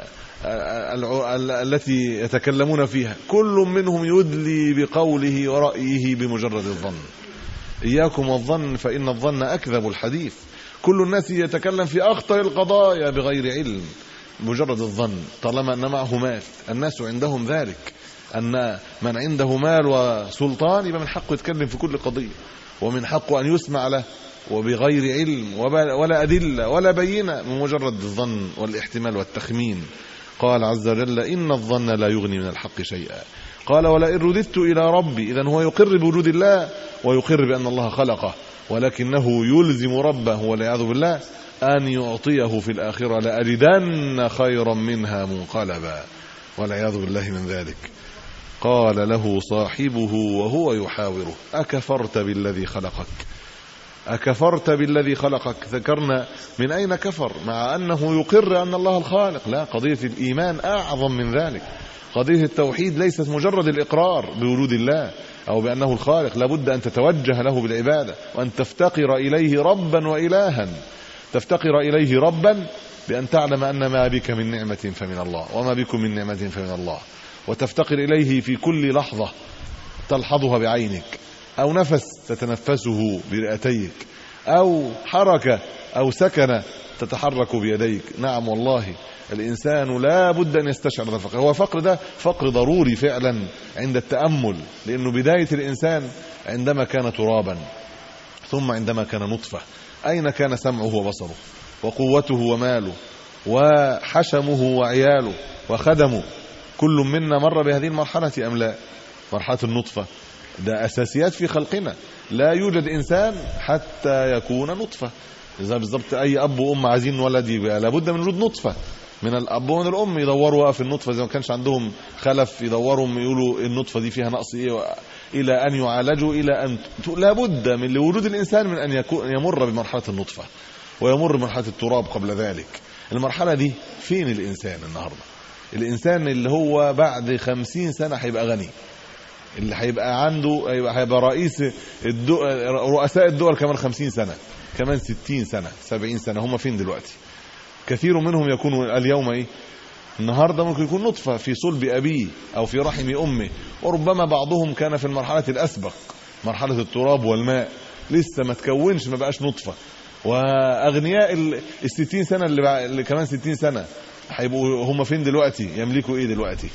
S3: ال ال التي يتكلمون فيها، كل منهم يدلي بقوله ورأيه بمجرد الظن. إياكم والظن فإن الظن أكذب الحديث. كل الناس يتكلم في أخطر القضايا بغير علم، مجرد الظن، طالما أن معه مال. الناس عندهم ذلك، أن من عنده مال وسلطان يبقى من حقه يتكلم في كل قضية، ومن حقه أن يسمع له وبغير علم ولا أدلة ولا بينة، من مجرد الظن والاحتمال والتخمين. قال عز وجل إن الظن لا يغني من الحق شيئا. قال ولئن رددت إلى ربي، إذن هو يقر بوجود الله ويقر بأن الله خلقه، ولكنه يلزم ربه والعياذ بالله أن يعطيه في الآخرة لأجدن خيرا منها منقلبا والعياذ بالله من ذلك. قال له صاحبه وهو يحاوره أكفرت بالذي خلقك، أكفرت بالذي خلقك. ذكرنا من أين كفر، مع أنه يقر أن الله الخالق. لا، قضية الإيمان أعظم من ذلك. قضية التوحيد ليست مجرد الإقرار بوجود الله أو بأنه الخالق، لابد أن تتوجه له بالعبادة، وأن تفتقر إليه ربا وإلها. تفتقر إليه ربا بأن تعلم أن ما بك من نعمة فمن الله، وما بكم من نعمة فمن الله، وتفتقر إليه في كل لحظة تلحظها بعينك، أو نفس تتنفسه برئتيك، أو حركة أو سكنة تتحرك بيديك. نعم والله الإنسان لا بد أن يستشعر هذا الفقر. هو فقر ده فقر ضروري فعلا عند التأمل، لأنه بداية الإنسان عندما كان ترابا، ثم عندما كان نطفة. أين كان سمعه وبصره وقوته وماله وحشمه وعياله وخدمه؟ كل منا مر بهذه المرحلة أم لا؟ مرحلة النطفة ده أساسيات في خلقنا. لا يوجد إنسان حتى يكون نطفة. إذا بالضبط أي أب وأم عايزين ولد يبقى لابد من وجود نطفة، من الأب ومن الأم يدوروا في النطفة، إذا ما كانش عندهم خلف يدوروا يقولوا النطفة دي فيها نقص إيه، إلى أن يعالجوا، إلى أن لابد من لوجود الإنسان من أن يكون يمر بمرحلة النطفة ويمر بمرحلة التراب قبل ذلك. المرحلة دي فين الإنسان النهاردة؟ الإنسان اللي هو بعد خمسين سنة هيبقى غني، اللي هيبقى عنده هيبقى رئيس الدول، رؤساء الدول كمان خمسين سنة، كمان ستين سنة، سبعين سنة، هم فين دلوقتي؟ كثير منهم يكون اليوم ايه النهارده ممكن يكون نطفة في صلب أبيه أو في رحم أمه، وربما بعضهم كان في المرحلة الأسبق، مرحلة التراب والماء، لسه ما تكونش، ما بقاش نطفة، واغنياء الستين سنه اللي, اللي كمان ستين سنه هيبقوا هم فين دلوقتي؟ يملكوا ايه دلوقتي؟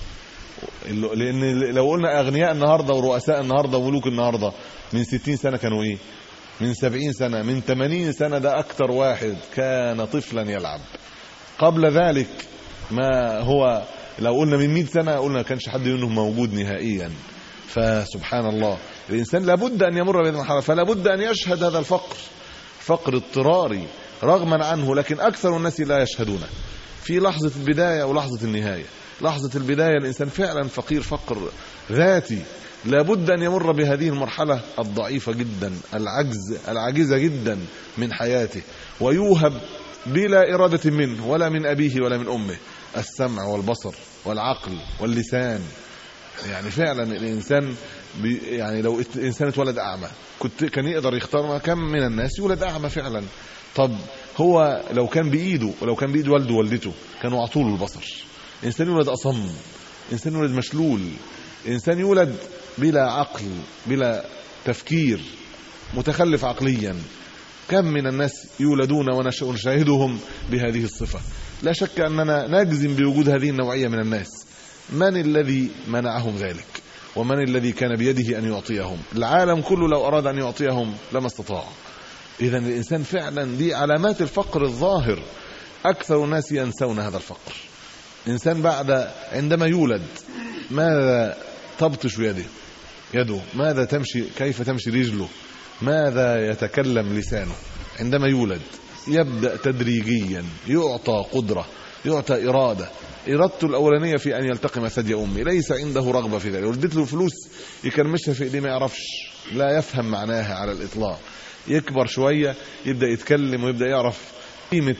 S3: لان لو قلنا اغنياء النهارده ورؤساء النهارده وملوك النهارده من ستين سنه كانوا ايه؟ من سبعين سنه، من ثمانين سنه، ده اكتر واحد كان طفلا يلعب. قبل ذلك ما هو لو قلنا من مئة سنه قلنا ما كانش حد منهم موجود نهائيا. فسبحان الله، الانسان لابد ان يمر بهذه المرحله، فلا بد ان يشهد هذا الفقر، فقر اضطراري رغما عنه، لكن اكثر الناس لا يشهدونه في لحظه البدايه ولحظه النهايه. لحظه البدايه الانسان فعلا فقير فقر ذاتي، لابد ان يمر بهذه المرحله الضعيفه جدا، العجز العاجزه جدا من حياته، ويوهب بلا اراده منه ولا من ابيه ولا من امه السمع والبصر والعقل واللسان. يعني فعلا الانسان بي يعني لو الانسان اتولد اعمى كنت كان يقدر يختار، كم من الناس يولد اعمى فعلا. طب هو لو كان بايده ولو كان بايد والده ووالدته كانوا اعطوا له البصر. انسان يولد اصم، انسان يولد مشلول، انسان يولد بلا عقل بلا تفكير، متخلف عقليا. كم من الناس يولدون ونشاهدهم بهذه الصفة. لا شك أننا نجزم بوجود هذه النوعية من الناس. من الذي منعهم ذلك؟ ومن الذي كان بيده أن يعطيهم؟ العالم كله لو أراد أن يعطيهم لما استطاع. إذن الإنسان فعلا دي علامات الفقر الظاهر. أكثر الناس ينسون هذا الفقر. إنسان بعد عندما يولد ماذا تبطش يده يده ماذا تمشي، كيف تمشي رجله، ماذا يتكلم لسانه؟ عندما يولد يبدأ تدريجيا يعطى قدرة، يعطى إرادة. إرادته الأولانية في أن يلتقم ثدي أمي، ليس عنده رغبة في ذلك. ولدت له فلوس يكرمشها في إيديه ما يعرفش، لا يفهم معناها على الإطلاق. يكبر شوية يبدأ يتكلم ويبدأ يعرف قيمة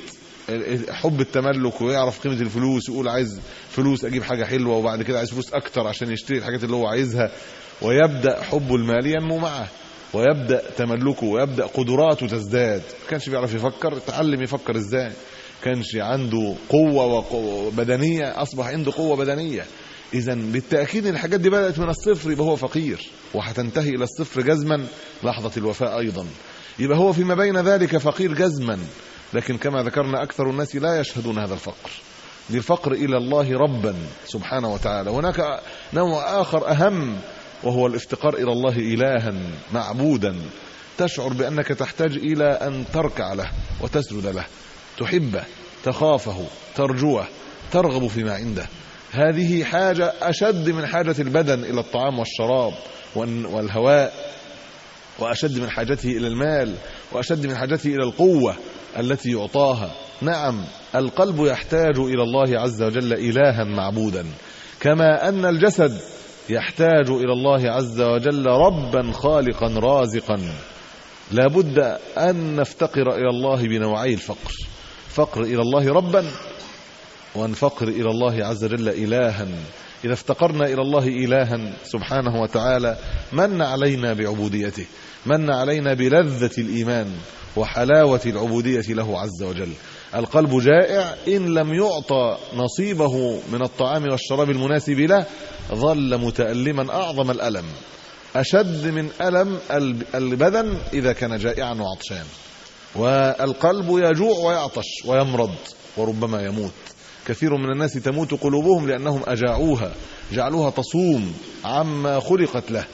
S3: حب التملك، ويعرف قيمة الفلوس، يقول عايز فلوس أجيب حاجة حلوة، وبعد كده عايز فلوس أكتر عشان يشتري الحاجات اللي هو عايزها، ويبدأ حبه المالي ينمو معه، ويبدأ تملكه، ويبدأ قدراته تزداد. كانش بيعرف يفكر، تعلم يفكر ازاي. كانش عنده قوة بدنية، أصبح عنده قوة بدنية. إذن بالتأكيد الحاجات دي بدأت من الصفر، يبقى هو فقير، وهتنتهي إلى الصفر جزما لحظة الوفاة أيضا. يبقى هو فيما بين ذلك فقير جزما. لكن كما ذكرنا أكثر الناس لا يشهدون هذا الفقر، للفقر إلى الله ربا سبحانه وتعالى. هناك نوع آخر أهم، وهو الافتقار إلى الله إلها معبودا، تشعر بأنك تحتاج إلى أن تركع له وتسجد له، تحبه، تخافه، ترجوه، ترغب فيما عنده. هذه حاجة أشد من حاجة البدن إلى الطعام والشراب والهواء، وأشد من حاجته إلى المال، وأشد من حاجته إلى القوة التي يعطاها. نعم، القلب يحتاج إلى الله عز وجل إلها معبودا، كما أن الجسد يحتاج إلى الله عز وجل ربا خالقا رازقا. لا بد أن نفتقر إلى الله بنوعي الفقر، فقر إلى الله ربا، ونفقر إلى الله عز وجل إلها. إذا افتقرنا إلى الله إلها سبحانه وتعالى من علينا بعبوديته، من علينا بلذة الإيمان وحلاوة العبودية له عز وجل. القلب جائع، إن لم يعطى نصيبه من الطعام والشراب المناسب له ظل متألما أعظم الألم، أشد من ألم البدن إذا كان جائعا وعطشان. والقلب يجوع ويعطش ويمرض وربما يموت. كثير من الناس تموت قلوبهم لأنهم أجاعوها، جعلوها تصوم عما خلقت له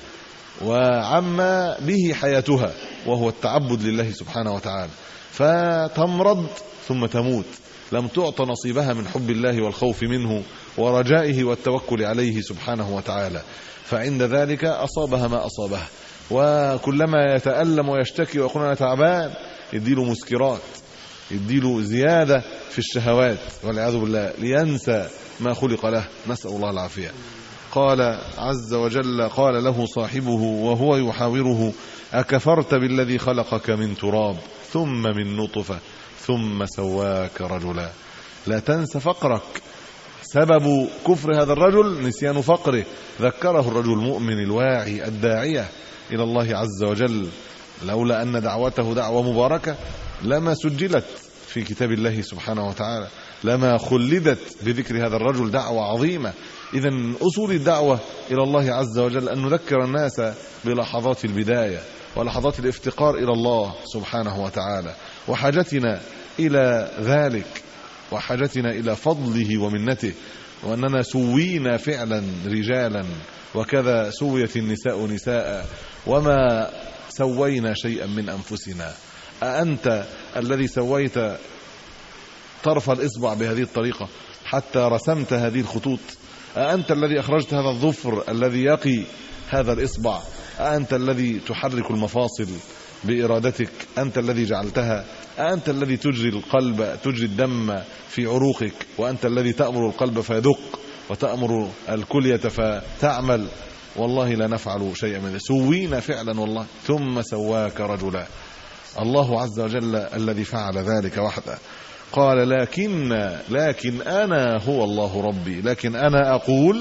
S3: وعما به حياتها، وهو التعبد لله سبحانه وتعالى، فتمرض ثم تموت، لم تعط نصيبها من حب الله والخوف منه ورجائه والتوكل عليه سبحانه وتعالى. فعند ذلك أصابها ما أصابها، وكلما يتألم ويشتكي ويقول أنا تعبان يديله مسكرات، يديله زيادة في الشهوات والعياذ بالله، لينسى ما خلق له، نسأل الله العافية. قال عز وجل، قال له صاحبه وهو يحاوره أكفرت بالذي خلقك من تراب ثم من نطفة ثم سواك رجلا. لا تنسى فقرك. سبب كفر هذا الرجل نسيان فقره. ذكره الرجل المؤمن الواعي الداعية إلى الله عز وجل، لولا أن دعوته دعوة مباركة لما سجلت في كتاب الله سبحانه وتعالى، لما خلدت بذكر هذا الرجل دعوة عظيمة. إذن أصول الدعوة إلى الله عز وجل أن نذكر الناس بلحظات البداية ولحظات الافتقار إلى الله سبحانه وتعالى، وحاجتنا إلى ذلك، وحاجتنا إلى فضله ومنته، وأننا سوينا فعلا رجالا، وكذا سويت النساء نساء، وما سوينا شيئا من أنفسنا. أأنت الذي سويت طرف الإصبع بهذه الطريقة حتى رسمت هذه الخطوط؟ أأنت الذي أخرجت هذا الظفر الذي يقي هذا الإصبع؟ أأنت الذي تحرك المفاصل بإرادتك؟ أنت الذي جعلتها؟ أنت الذي تجري القلب، تجري الدم في عروقك، وأنت الذي تأمر القلب فيدق وتأمر الكلية فتعمل. والله لا نفعل شيئا من ذلك، سوينا فعلا والله. ثم سواك رجلا، الله عز وجل الذي فعل ذلك وحده. قال لكن لكن أنا هو الله ربي، لكن أنا أقول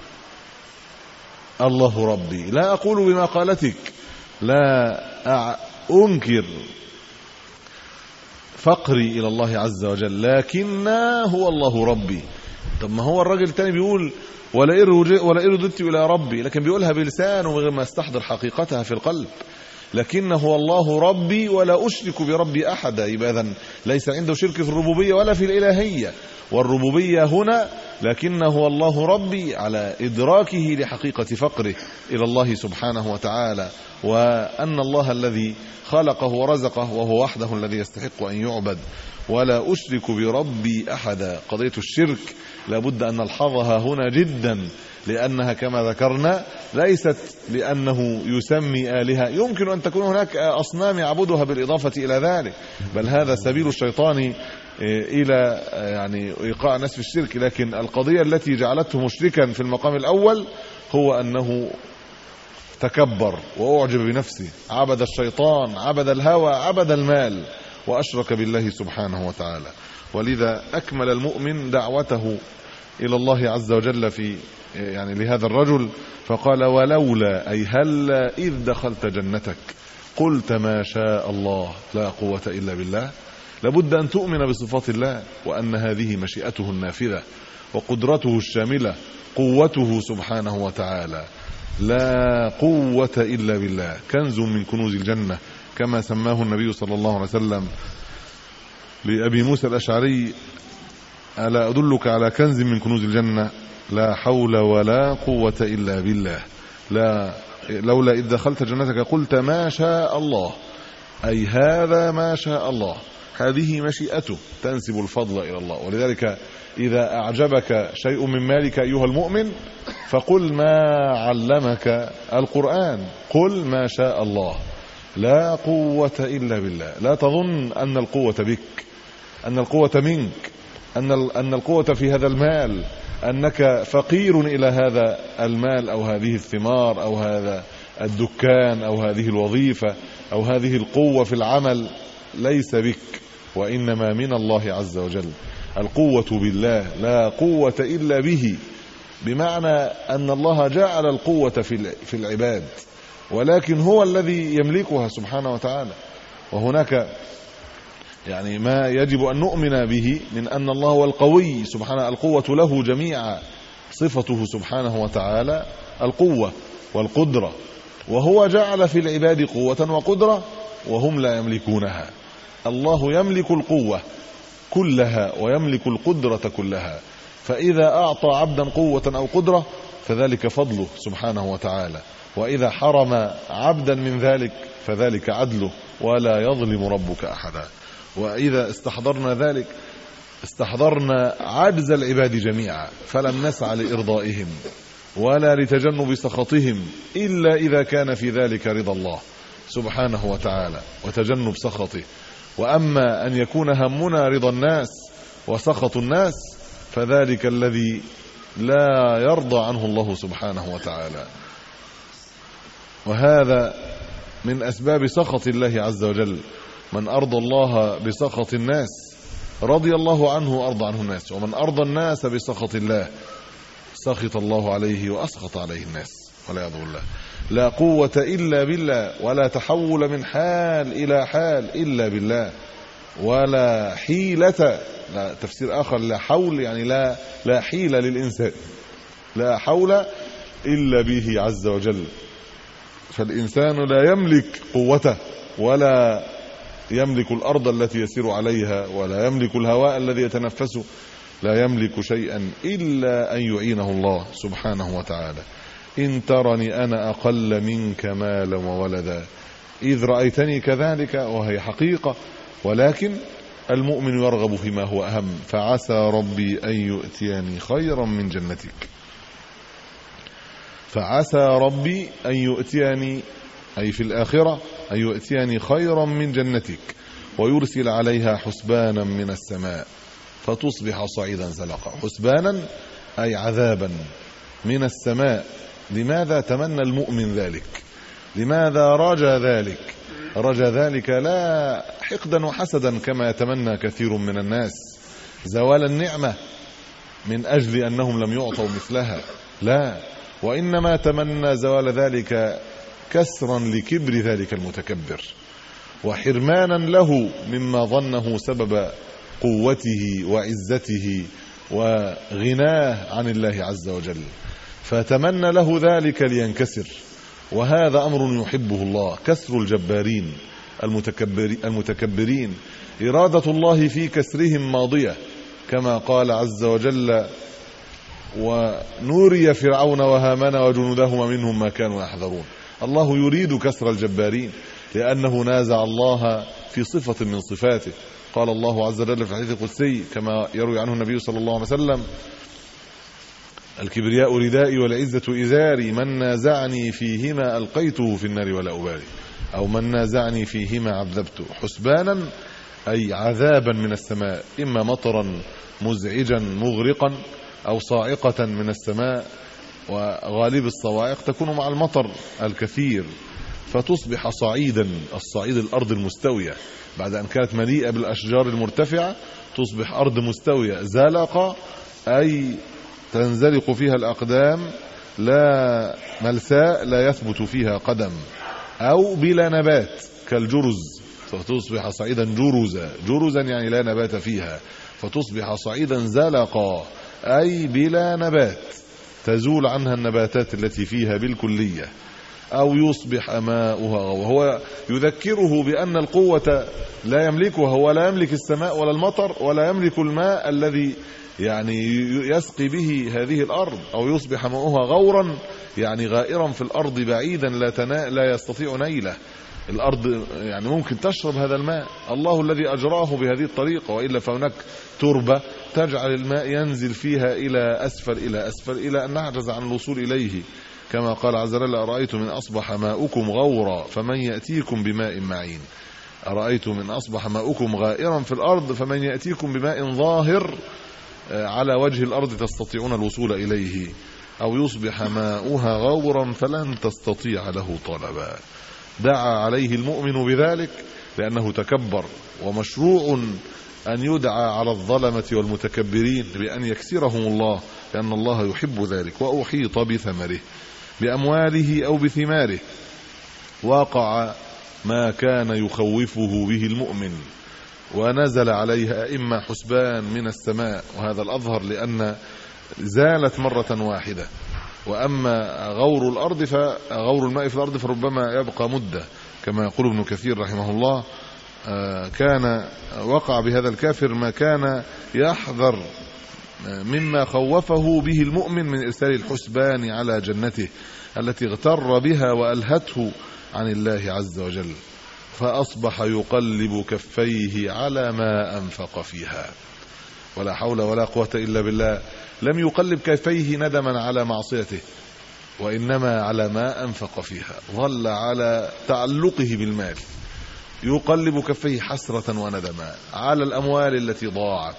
S3: الله ربي، لا أقول بما قالتك، لا أنكر فقري إلى الله عز وجل، لكن هو الله ربي. طب ما هو الراجل الثاني بيقول ولئن رددت إلى ربي، لكن بيقولها بلسانه من غير ما يستحضر حقيقتها في القلب. لكنه هو الله ربي ولا أشرك بربي أحدا، يبقى إذن ليس عنده شرك في الربوبية ولا في الإلهية. والربوبية هنا لكنه هو الله ربي على إدراكه لحقيقة فقره إلى الله سبحانه وتعالى، وأن الله الذي خلقه ورزقه وهو وحده الذي يستحق أن يعبد. ولا أشرك بربي أحدا، قضية الشرك لابد أن نلحظها هنا جدا، لأنها كما ذكرنا ليست بأنه يسمي آلهة، يمكن أن تكون هناك أصنام يعبدها بالإضافة إلى ذلك، بل هذا سبيل الشيطان إلى يعني إيقاع الناس في الشرك. لكن القضية التي جعلته مشركا في المقام الأول هو أنه تكبر وأعجب بنفسه، عبد الشيطان، عبد الهوى، عبد المال، وأشرك بالله سبحانه وتعالى. ولذا أكمل المؤمن دعوته إلى الله عز وجل في يعني لهذا الرجل، فقال ولولا أي هلا إذ دخلت جنتك قلت ما شاء الله لا قوة إلا بالله. لابد أن تؤمن بصفات الله، وأن هذه مشيئته النافذة وقدرته الشاملة، قوته سبحانه وتعالى، لا قوة إلا بالله، كنز من كنوز الجنة كما سماه النبي صلى الله عليه وسلم لأبي موسى الأشعري: ألا أدلك على كنز من كنوز الجنة؟ لا حول ولا قوة إلا بالله. لا لولا إذ دخلت جنتك قلت ما شاء الله، أي هذا ما شاء الله، هذه مشيئته تنسب الفضل إلى الله. ولذلك إذا أعجبك شيء من مالك أيها المؤمن فقل ما علمك القرآن، قل ما شاء الله، لا قوة إلا بالله. لا تظن أن القوة بك، أن القوة منك، أن أن القوة في هذا المال، أنك فقير إلى هذا المال أو هذه الثمار أو هذا الدكان أو هذه الوظيفة أو هذه القوة في العمل، ليس بك، وإنما من الله عز وجل. القوة بالله، لا قوة إلا به، بمعنى أن الله جعل القوة في العباد، ولكن هو الذي يملكها سبحانه وتعالى. وهناك يعني ما يجب أن نؤمن به من أن الله هو القوي سبحانه، القوة له جميعا، صفته سبحانه وتعالى القوة والقدرة، وهو جعل في العباد قوة وقدرة وهم لا يملكونها. الله يملك القوة كلها ويملك القدرة كلها، فإذا أعطى عبدا قوة أو قدرة فذلك فضله سبحانه وتعالى، وإذا حرم عبدا من ذلك فذلك عدله، ولا يظلم ربك أحدا. وإذا استحضرنا ذلك استحضرنا عجز العباد جميعا، فلم نسعى لإرضائهم ولا لتجنب سخطهم إلا إذا كان في ذلك رضا الله سبحانه وتعالى وتجنب سخطه. وأما أن يكون همنا رضا الناس وسخط الناس فذلك الذي لا يرضى عنه الله سبحانه وتعالى، وهذا من أسباب سخط الله عز وجل. من أرضى الله بسخط الناس رضي الله عنه أرضى عنه الناس، ومن أرضى الناس بسخط الله سخط الله عليه وأسخط عليه الناس، والعياذ بالله. لا قوة إلا بالله، ولا تحول من حال إلى حال إلا بالله، ولا حيلة، لا تفسير آخر، لا حول يعني لا لا حيلة للإنسان لا حول إلا به عز وجل. فالإنسان لا يملك قوته، ولا يملك الأرض التي يسير عليها، ولا يملك الهواء الذي يتنفسه، لا يملك شيئا إلا أن يعينه الله سبحانه وتعالى. إن ترني أنا أقل منك مالا وولدا إذ رأيتني كذلك، وهي حقيقة، ولكن المؤمن يرغب فيما هو أهم. فعسى ربي أن يؤتيني خيرا من جنتك، فعسى ربي أن يؤتيني أي في الآخرة أن يؤتيني خيرا من جنتك ويرسل عليها حسبانا من السماء فتصبح صعيدا زلقا. حسبانا أي عذابا من السماء. لماذا تمنى المؤمن ذلك؟ لماذا رجى ذلك؟ رجى ذلك لا حقدا وحسدا كما يتمنى كثير من الناس زوال النعمة من أجل أنهم لم يعطوا مثلها، لا، وإنما تمنى زوال ذلك كسرا لكبر ذلك المتكبر، وحرمانا له مما ظنه سبب قوته وعزته وغناه عن الله عز وجل، فتمنى له ذلك لينكسر. وهذا أمر يحبه الله، كسر الجبارين المتكبرين. إرادة الله في كسرهم ماضية، كما قال عز وجل: ونوري فرعون وهامان وجنودهما منهم ما كانوا يحذرون. الله يريد كسر الجبارين لأنه نازع الله في صفة من صفاته. قال الله عز وجل في الحديث القدسي كما يروي عنه النبي صلى الله عليه وسلم: الكبرياء ردائي والعزة إزاري، من نازعني فيهما ألقيته في النار ولا أبالي، أو من نازعني فيهما عذبته. حسبانا أي عذابا من السماء، إما مطرا مزعجا مغرقا أو صاعقة من السماء، وغالب الصواعق تكون مع المطر الكثير فتصبح صعيدا. الصعيد الأرض المستوية بعد أن كانت مليئة بالأشجار المرتفعة تصبح أرض مستوية. زلق أي تنزلق فيها الأقدام، لا ملساء لا يثبت فيها قدم، أو بلا نبات كالجرز فتصبح صعيدا جرزا. جرزا يعني لا نبات فيها، فتصبح صعيدا زلقا أي بلا نبات، تزول عنها النباتات التي فيها بالكلية. أو يصبح ماؤها، وهو يذكره بأن القوة لا يملكها، هو لا يملك السماء ولا المطر ولا يملك الماء الذي يعني يسقي به هذه الأرض. أو يصبح ماؤها غورا يعني غائرا في الأرض بعيدا لا تنا... لا يستطيع نيله. الأرض يعني ممكن تشرب هذا الماء، الله الذي أجراه بهذه الطريقة، وإلا فهناك تربة تجعل الماء ينزل فيها إلى أسفل إلى أسفل إلى أن نعجز عن الوصول إليه، كما قال عز وجل: أرأيتم من أصبح ماؤكم غورا فمن يأتيكم بماء معين. أرأيتم من أصبح ماؤكم غائرا في الأرض فمن يأتيكم بماء ظاهر على وجه الأرض تستطيعون الوصول إليه. أو يصبح ماؤها غورا فلن تستطيع له طلبا. دعا عليه المؤمن بذلك لأنه تكبر، ومشروع أن يدعى على الظلمة والمتكبرين بأن يكسرهم الله، لأن الله يحب ذلك. وأحيط بثمره بأمواله أو بثماره. وقع ما كان يخوفه به المؤمن، ونزل عليها إما حسبان من السماء، وهذا الأظهر لأن زالت مرة واحدة. وأما غور الأرض فغور الماء في الأرض فربما يبقى مدة، كما يقول ابن كثير رحمه الله: كان وقع بهذا الكافر ما كان يحذر مما خوفه به المؤمن من إرسال الحسبان على جنته التي اغتر بها وألهته عن الله عز وجل، فأصبح يقلب كفيه على ما أنفق فيها. ولا حول ولا قوة إلا بالله. لم يقلب كفيه ندما على معصيته، وإنما على ما أنفق فيها. ظل على تعلقه بالمال، يقلب كفيه حسرة وندما على الأموال التي ضاعت،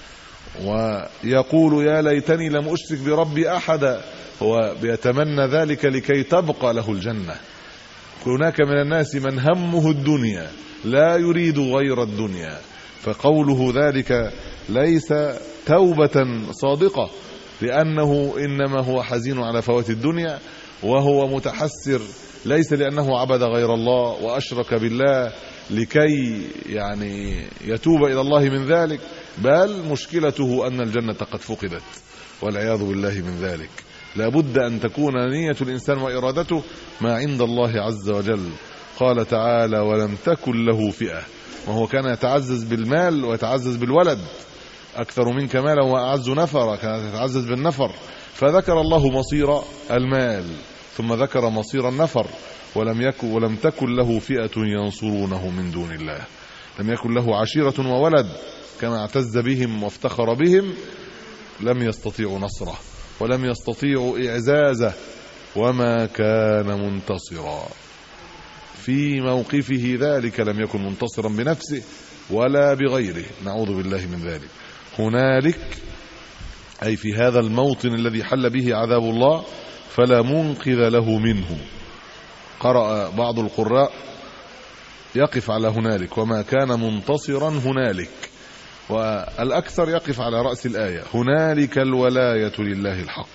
S3: ويقول: يا ليتني لم أشرك بربي أحدا. هو بيتمنى ذلك لكي تبقى له الجنة. هناك من الناس من همه الدنيا لا يريد غير الدنيا، فقوله ذلك ليس توبة صادقة، لأنه إنما هو حزين على فوات الدنيا، وهو متحسر ليس لأنه عبد غير الله وأشرك بالله لكي يعني يتوب إلى الله من ذلك، بل مشكلته أن الجنة قد فقدت والعياذ بالله من ذلك. لابد أن تكون نية الإنسان وإرادته ما عند الله عز وجل. قال تعالى ولم تكن له فئة، وهو كان يتعزز بالمال ويتعزز بالولد، أكثر منك مالا وأعز نفرا، كان يتعزز بالنفر، فذكر الله مصير المال ثم ذكر مصير النفر. ولم يكن ولم تكن له فئة ينصرونه من دون الله، لم يكن له عشيرة وولد كما اعتز بهم وافتخر بهم، لم يستطيعوا نصره ولم يستطيعوا إعزازه، وما كان منتصرا في موقفه ذلك، لم يكن منتصرا بنفسه ولا بغيره، نعوذ بالله من ذلك. هنالك أي في هذا الموطن الذي حل به عذاب الله فلا منقذ له منه. قرأ بعض القراء يقف على هنالك وما كان منتصرا هنالك، والأكثر يقف على رأس الآية هنالك الولاية لله الحق.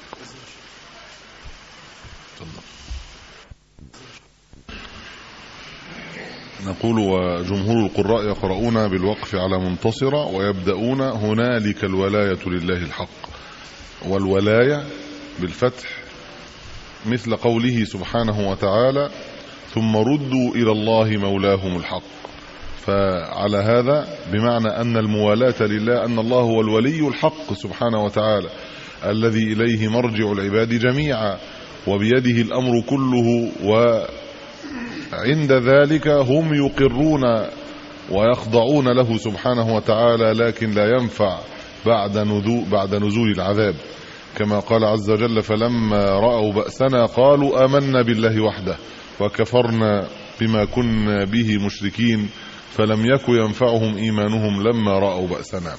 S3: نقول وجمهور القراء يقرؤون بالوقف على منتصر ويبدأون هنالك الولاية لله الحق، والولاية بالفتح مثل قوله سبحانه وتعالى ثم ردوا إلى الله مولاهم الحق. فعلى هذا بمعنى أن الموالاة لله أن الله هو الولي الحق سبحانه وتعالى الذي إليه مرجع العباد جميعا وبيده الأمر كله، وعند ذلك هم يقرون ويخضعون له سبحانه وتعالى، لكن لا ينفع بعد نزول بعد نزول العذاب، كما قال عز وجل فلما رأوا بأسنا قالوا آمنا بالله وحده وكفرنا بما كنا به مشركين فلم يكن ينفعهم إيمانهم لما رأوا بأسنا.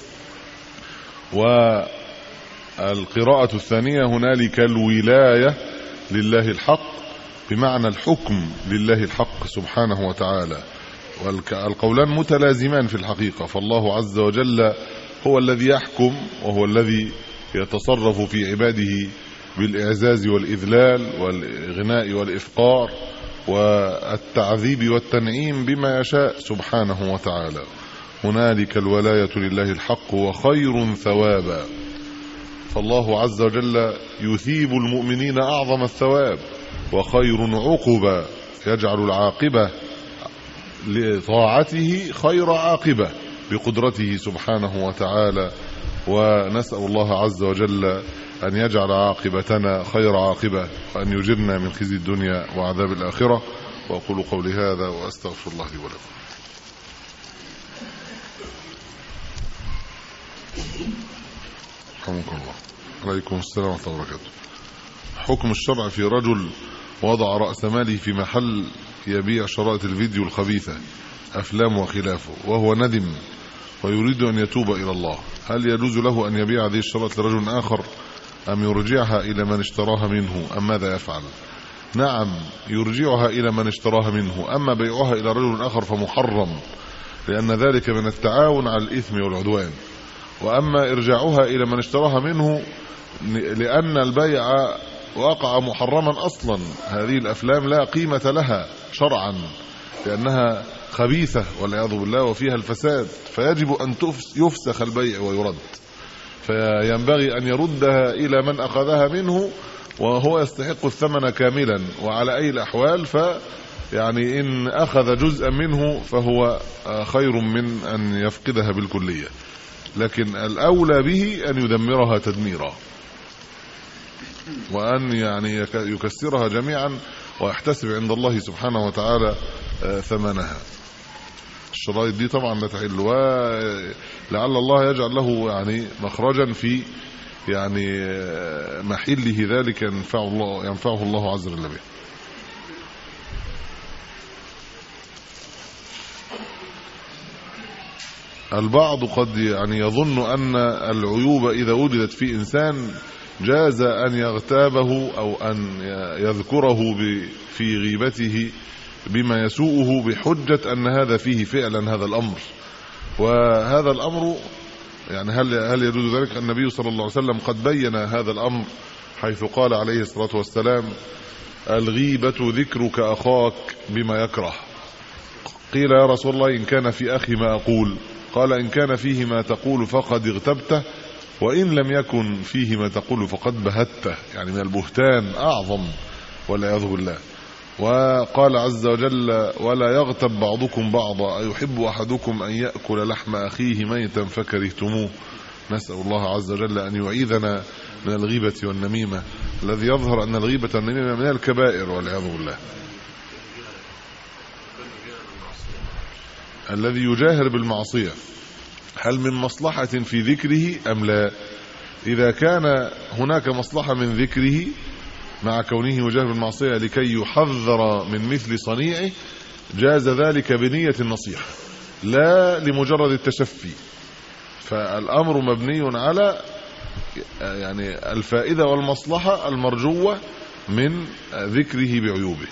S3: والقراءة الثانية هنالك الولاية لله الحق بمعنى الحكم لله الحق سبحانه وتعالى، والقولان متلازمان في الحقيقة، فالله عز وجل هو الذي يحكم وهو الذي يتصرف في عباده بالإعزاز والإذلال والإغناء والإفقار والتعذيب والتنعيم بما يشاء سبحانه وتعالى. هنالك الولاية لله الحق وخير ثوابا، فالله عز وجل يثيب المؤمنين أعظم الثواب، وخير عقبا يجعل العاقبة لطاعته خير عاقبة بقدرته سبحانه وتعالى. ونسأل الله عز وجل أن يجعل عاقبتنا خير عاقبة، وأن يجرنا من خزي الدنيا وعذاب الآخرة. وأقول قولي هذا وأستغفر الله لي ولكم. رحمكم الله. عليكم السلام ورحمة الله وبركاته. حكم الشرع في رجل وضع رأس ماله في محل يبيع شرائط الفيديو الخبيثة أفلام وخلافه، وهو ندم ويريد أن يتوب إلى الله، هل يجوز له أن يبيع هذه الشرائط لرجل آخر أم يرجعها إلى من اشتراها منه أم ماذا يفعل؟ نعم يرجعها إلى من اشتراها منه، أما بيعها إلى رجل آخر فمحرم، لأن ذلك من التعاون على الإثم والعدوان. وأما إرجاعها إلى من اشتراها منه لأن البيع وقع محرما أصلا، هذه الأفلام لا قيمة لها شرعا لأنها خبيثة والعياذ بالله وفيها الفساد، فيجب أن يفسخ البيع ويرد، فينبغي أن يردها إلى من أخذها منه وهو يستحق الثمن كاملا. وعلى أي الأحوال ف يعني إن أخذ جزءا منه فهو خير من أن يفقدها بالكلية، لكن الأولى به أن يدمرها تدميرا وأن يعني يكسرها جميعا ويحتسب عند الله سبحانه وتعالى ثمنها. الشرائط دي طبعا لا تحل، ولعل الله يجعل له يعني مخرجا في يعني محله ذلك ينفعه الله ينفعه الله عز وجل به. البعض قد يعني يظن أن العيوب إذا وجدت في إنسان جاز أن يغتابه أو أن يذكره في غيبته بما يسوءه بحجة أن هذا فيه فعلا هذا الأمر، وهذا الأمر يعني هل هل يجوز ذلك؟ النبي صلى الله عليه وسلم قد بين هذا الأمر حيث قال عليه الصلاة والسلام الغيبة ذكرك أخاك بما يكره. قيل يا رسول الله إن كان في أخي ما أقول؟ قال إن كان فيه ما تقول فقد اغتبته وإن لم يكن فيه ما تقول فقد بهته، يعني من البهتان أعظم والعياذ بالله. وقال عز وجل: ولا يغتب بعضكم بعضا أيحب أحدكم أن يأكل لحم أخيه ميتا فكرهتموه. نسأل الله عز وجل أن يعيذنا من الغيبة والنميمة، الذي يظهر أن الغيبة والنميمة من الكبائر والعياذ بالله. الذي يجاهر بالمعصية هل من مصلحة في ذكره أم لا؟ إذا كان هناك مصلحة من ذكره مع كونه يجاهر بالمعصية لكي يحذر من مثل صنيعه جاز ذلك بنية النصيحة لا لمجرد التشفي. فالأمر مبني على يعني الفائدة والمصلحة المرجوة من ذكره بعيوبه.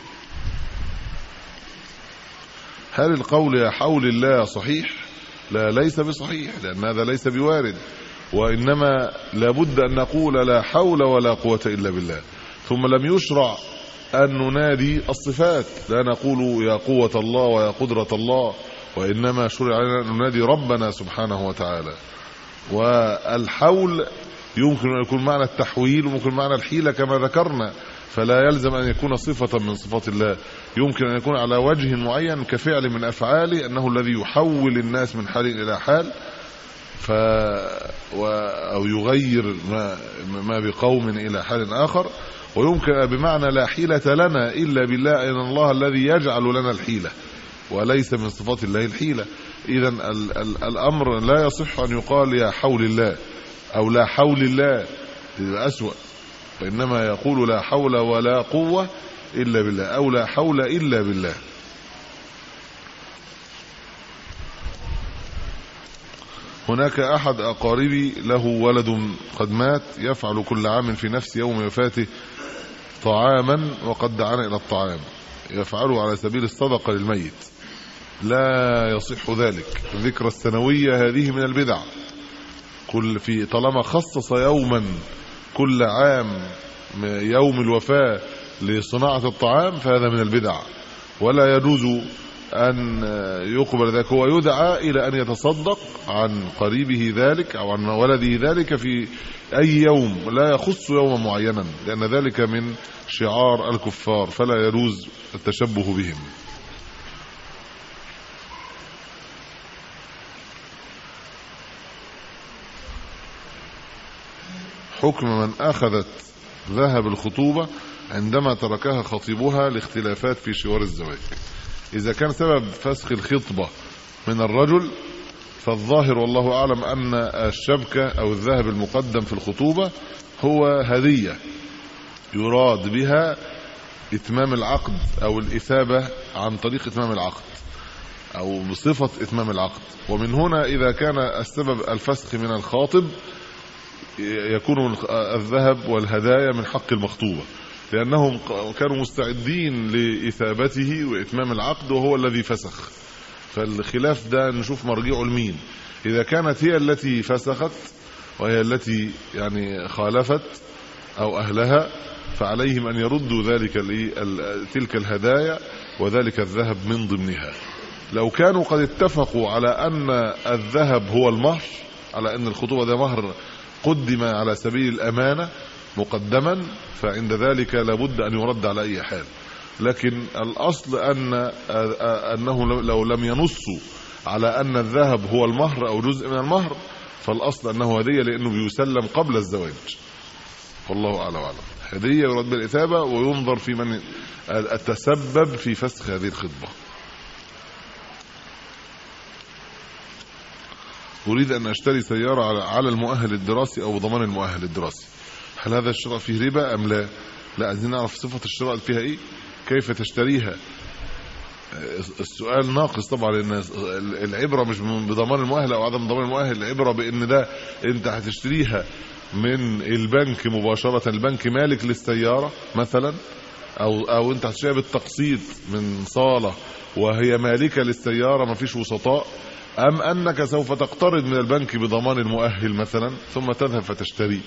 S3: هل القول يا حول الله صحيح؟ لا، ليس بصحيح، لأن هذا ليس بوارد، وإنما لابد أن نقول لا حول ولا قوة إلا بالله. ثم لم يشرع أن ننادي الصفات، لا نقول يا قوة الله ويا قدرة الله، وإنما شرع علينا أن ننادي ربنا سبحانه وتعالى. والحول يمكن أن يكون معنى التحويل وممكن معنى الحيلة كما ذكرنا، فلا يلزم أن يكون صفة من صفات الله، يمكن أن يكون على وجه معين كفعل من أفعاله، أنه الذي يحول الناس من حال إلى حال ف و... أو يغير ما... ما بقوم إلى حال آخر. ويمكن بمعنى لا حيلة لنا إلا بالله، إن الله الذي يجعل لنا الحيلة وليس من صفات الله الحيلة. إذن ال... ال... الأمر لا يصح أن يقال يا حول الله أو لا حول الله، إذا أسوأ، وإنما يقول لا حول ولا قوة إلا بالله أو لا حول إلا بالله. هناك أحد أقاربي له ولد قد مات، يفعل كل عام في نفس يوم وفاته طعاما وقد دعانا إلى الطعام، يفعله على سبيل الصدقة للميت. لا يصح ذلك. الذكرى السنوية هذه من البدع، كل في طالما خصص يوما كل عام يوم الوفاة لصناعة الطعام فهذا من البدع، ولا يجوز أن يقبل ذلك. هو يدعى إلى أن يتصدق عن قريبه ذلك أو عن ولده ذلك في أي يوم، لا يخص يوما معينا، لأن ذلك من شعار الكفار، فلا يجوز التشبه بهم. حكم من أخذت ذهب الخطوبة عندما تركها خطيبها لاختلافات في شوار الزواج. إذا كان سبب فسخ الخطبة من الرجل فالظاهر والله أعلم أن الشبكة أو الذهب المقدم في الخطوبة هو هدية يراد بها إتمام العقد أو الإثابة عن طريق إتمام العقد أو بصفة إتمام العقد. ومن هنا إذا كان السبب الفسخ من الخاطب يكون الذهب والهدايا من حق المخطوبة، لأنهم كانوا مستعدين لإثابته وإتمام العقد وهو الذي فسخ. فالخلاف ده نشوف مرجعه لمين. إذا كانت هي التي فسخت وهي التي يعني خالفت أو أهلها فعليهم أن يردوا ذلك تلك الهدايا وذلك الذهب من ضمنها. لو كانوا قد اتفقوا على أن الذهب هو المهر، على أن الخطوبة ده مهر قدم على سبيل الأمانة مقدما، فعند ذلك لابد أن يرد على أي حال. لكن الأصل أن أنه لو لم ينصوا على أن الذهب هو المهر أو جزء من المهر فالأصل أنه هدية، لأنه بيسلم قبل الزواج. والله أعلم وأعلم. هدية يرد بالإثابة وينظر في من التسبب في فسخ هذه الخطبة. أريد أن أشتري سيارة على المؤهل الدراسي أو ضمان المؤهل الدراسي، هل هذا الشراء فيه ربا أم لا؟ لا، عايزين نعرف صفة الشراء فيها إيه، كيف تشتريها. السؤال ناقص طبعا، لأن العبرة مش بضمان المؤهل أو عدم ضمان المؤهل، العبرة بأن ده أنت هتشتريها من البنك مباشرة، البنك مالك للسيارة مثلا، أو أو أنت هتشتريها بالتقسيط من صالة وهي مالكة للسيارة ما فيش وسطاء، أم أنك سوف تقترض من البنك بضمان المؤهل مثلا ثم تذهب فتشتري.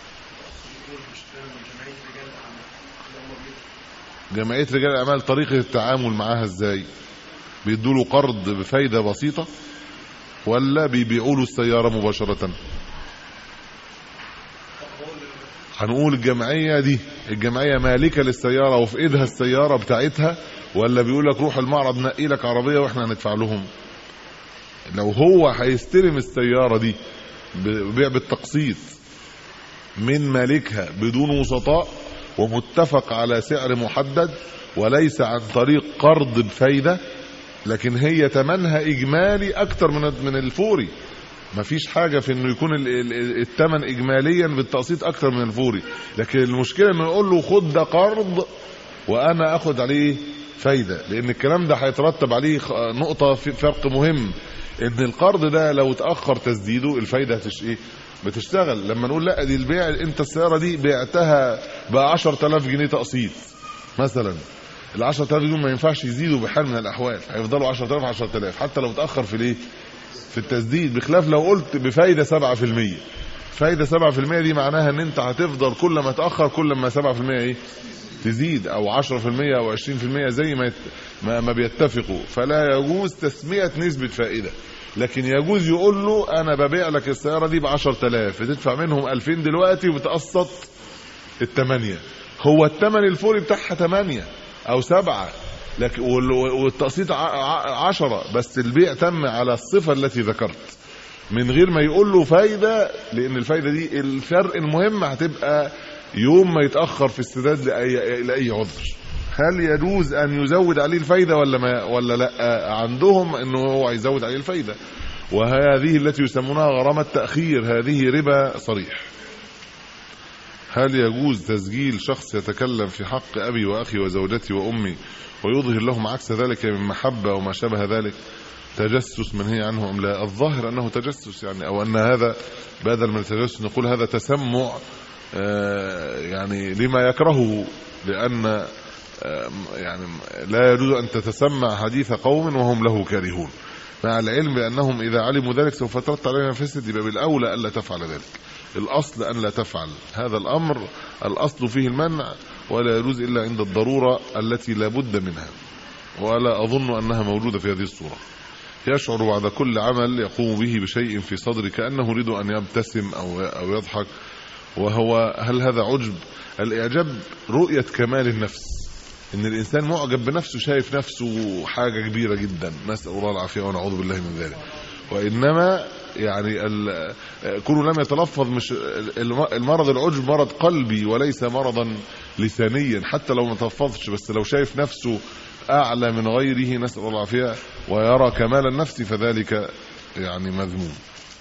S3: جمعية رجال الأعمال طريقة التعامل معها ازاي؟ بيدوا له قرض بفايدة بسيطة ولا بيبيعوا له السيارة مباشرة؟ هنقول الجمعية دي الجمعية مالكة للسيارة وفي ايدها السيارة بتاعتها، ولا بيقول لك روح المعرض نقي لك عربية واحنا هندفع لهم؟ لو هو هيستلم السيارة دي ببيع بالتقسيط من مالكها بدون وسطاء ومتفق على سعر محدد وليس عن طريق قرض بفايدة، لكن هي تمنها اجمالي اكتر من من الفوري، مفيش حاجة في انه يكون الثمن اجماليا بالتقسيط اكتر من الفوري، لكن المشكلة انه يقول له خد ده قرض وانا اخد عليه فايدة، لان الكلام ده هيترتب عليه نقطة في فرق مهم، ان القرض ده لو اتأخر تسديده الفايدة هتش ايه بتشتغل. لما نقول لا دي البيع انت السيارة دي بعتها بعشرة آلاف جنيه تقسيط مثلا، العشرة آلاف جنيه ما ينفعش يزيدوا بحال من الاحوال، هيفضلوا عشرة آلاف عشرة آلاف حتى لو اتأخر في الايه في التسديد، بخلاف لو قلت بفايدة سبعة في المية. فايدة سبعة في المية دي معناها ان انت هتفضل كل ما تأخر كل ما سبعة في المية ايه تزيد، او عشرة في المية او عشرين في المية زي ما, يت... ما ما بيتفقوا. فلا يجوز تسمية نسبة فائدة، لكن يجوز يقول له انا ببيع لك السيارة دي بعشرة آلاف، بتدفع منهم ألفين دلوقتي وبتقسط الثمانية، هو الثمن الفوري بتاعها ثمانية او سبعة، لكن والتقسيط عشرة، بس البيع تم على الصفة التي ذكرت من غير ما يقول له فايدة، لان الفايدة دي الفرق المهم هتبقى يوم ما يتأخر في السداد لأي, لأي عذر. هل يجوز ان يزود عليه الفايدة ولا ما ولا لا؟ عندهم انه هو يزود عليه الفايدة، وهذه التي يسمونها غرامة تأخير، هذه ربا صريح. هل يجوز تسجيل شخص يتكلم في حق أبي وأخي وزوجتي وأمي ويظهر لهم عكس ذلك من محبة وما شابه ذلك؟ تجسس منهي عنه أم لا؟ الظاهر أنه تجسس يعني، أو أن هذا بدل من التجسس نقول هذا تسمع يعني لما يكرهه، لأن يعني لا يجوز أن تتسمع حديث قوم وهم له كارهون، مع العلم بأنهم إذا علموا ذلك سوف ترتب عليهم فسد، يبقى بالأولى ألا تفعل ذلك. الأصل أن لا تفعل هذا الأمر، الأصل فيه المنع، ولا يجوز إلا عند الضرورة التي لا بد منها، ولا أظن أنها موجودة في هذه الصورة. يشعر بعد كل عمل يقوم به بشيء في صدره كأنه يريد أن يبتسم أو أو يضحك، وهو هل هذا عجب؟ الإعجاب رؤية كمال النفس، إن الإنسان معجب بنفسه، شايف نفسه حاجة كبيرة جدا، نسأل الله العافية ونعوذ بالله من ذلك. وإنما يعني كونه لم يتلفظ، مش المرض العجب مرض قلبي وليس مرضا لسانيا، حتى لو ما تلفظش، بس لو شايف نفسه أعلى من غيره نسأل الله العافية ويرى كمال النفس فذلك يعني مذموم.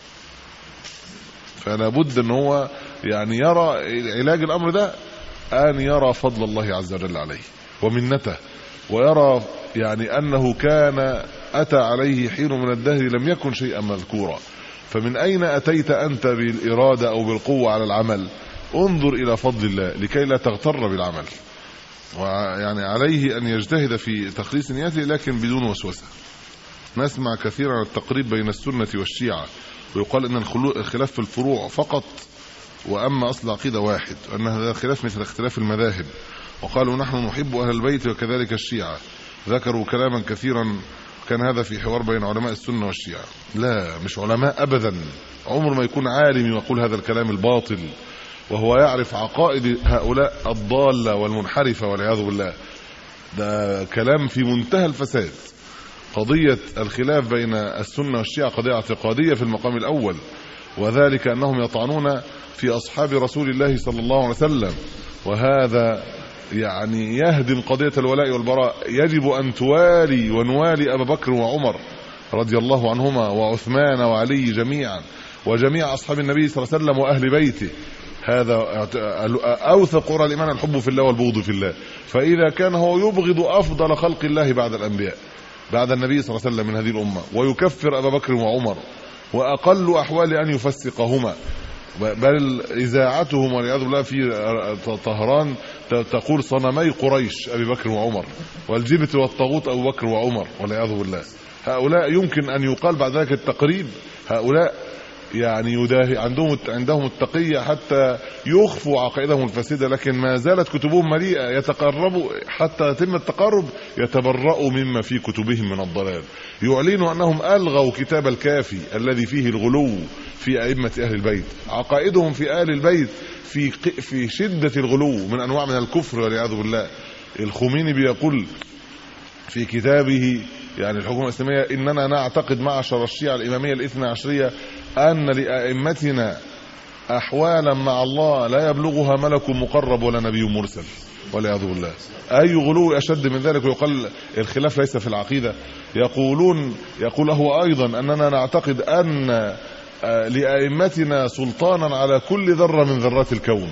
S3: فلا بد ان هو يعني يرى علاج الأمر ده أن يرى فضل الله عز وجل عليه ومنته، ويرى يعني أنه كان أتى عليه حين من الدهر لم يكن شيئا مذكورا، فمن أين أتيت أنت بالإرادة أو بالقوة على العمل؟ انظر إلى فضل الله لكي لا تغتر بالعمل، ويعني عليه أن يجتهد في تخليص نيته لكن بدون وسوسة. نسمع كثيرا عن التقريب بين السنة والشيعة، ويقال أن الخلاف في الفروع فقط، وأما أصل عقيدة واحد، وأن هذا الخلاف مثل اختلاف المذاهب، وقالوا نحن نحب أهل البيت وكذلك الشيعة. ذكروا كلاما كثيرا، كان هذا في حوار بين علماء السنة والشيعة. لا، مش علماء أبدا، عمر ما يكون عالم يقول هذا الكلام الباطل وهو يعرف عقائد هؤلاء الضالة والمنحرفة والعياذ بالله. ده كلام في منتهى الفساد. قضية الخلاف بين السنة والشيعة قضية اعتقادية في المقام الأول، وذلك أنهم يطعنون في أصحاب رسول الله صلى الله عليه وسلم، وهذا يعني يهدم قضية الولاء والبراء. يجب أن توالي ونوالي أبا بكر وعمر رضي الله عنهما وعثمان وعلي جميعا وجميع أصحاب النبي صلى الله عليه وسلم وأهل بيته. هذا أوثق قرى الإيمان الحب في الله والبغض في الله. فإذا كان هو يبغض أفضل خلق الله بعد الأنبياء بعد النبي صلى الله عليه وسلم من هذه الأمة، ويكفر أبا بكر وعمر، وأقل أحوال أن يفسقهما، بل إذاعتهم والعياذ بالله في طهران تقول صنمي قريش أبي بكر وعمر، والجبت والطاغوت أبو بكر وعمر والعياذ بالله. هؤلاء يمكن أن يقال بعد ذلك التقريب، هؤلاء يعني يداهي عندهم عندهم التقية حتى يخفوا عقائدهم الفاسدة، لكن ما زالت كتبهم مليئة، يتقربوا حتى يتم التقرب يتبرؤوا مما في كتبهم من الضلال، يعلنوا أنهم ألغوا كتاب الكافي الذي فيه الغلو في أئمة أهل البيت، عقائدهم في أهل البيت في في شدة الغلو من أنواع من الكفر والعياذ بالله. الخميني بيقول في كتابه يعني الحكومة الإسلامية: إننا نعتقد معشر الشيعة الإمامية الاثنى عشرية أن لأئمتنا أحوالا مع الله لا يبلغها ملك مقرب ولا نبي مرسل، والعياذ بالله. أي غلو أشد من ذلك؟ ويقال الخلاف ليس في العقيدة. يقولون يقول هو أيضا أننا نعتقد أن لأئمتنا سلطانا على كل ذرة من ذرات الكون.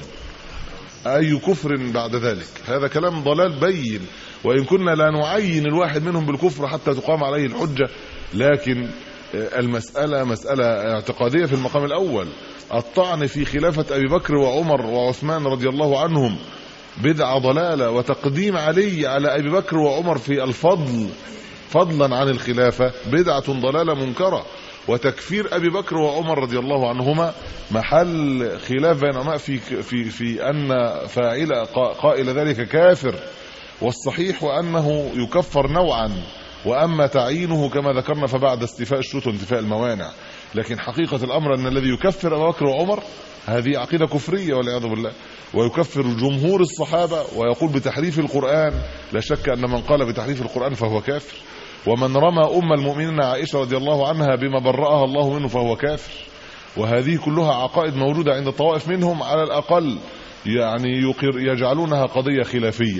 S3: أي كفر بعد ذلك؟ هذا كلام ضلال بين، وإن كنا لا نعين الواحد منهم بالكفر حتى تقام عليه الحجة، لكن المسألة مسألة اعتقادية في المقام الأول. الطعن في خلافة أبي بكر وعمر وعثمان رضي الله عنهم بدعة ضلالة، وتقديم علي على أبي بكر وعمر في الفضل فضلا عن الخلافة بدعة ضلالة منكرة، وتكفير أبي بكر وعمر رضي الله عنهما محل خلاف بين العلماء في في في أن فاعل قائل ذلك كافر، والصحيح وأنه يكفر نوعا، وأما تعيينه كما ذكرنا فبعد استيفاء الشروط وانتفاء الموانع. لكن حقيقة الأمر أن الذي يكفر أبا بكر وعمر هذه عقيدة كفرية والعياذ بالله، ويكفر جمهور الصحابة ويقول بتحريف القرآن. لا شك أن من قال بتحريف القرآن فهو كافر، ومن رمى أم المؤمنين عائشة رضي الله عنها بما برأها الله منه فهو كافر. وهذه كلها عقائد موجودة عند طوائف منهم على الأقل يعني يقر يجعلونها قضية خلافية.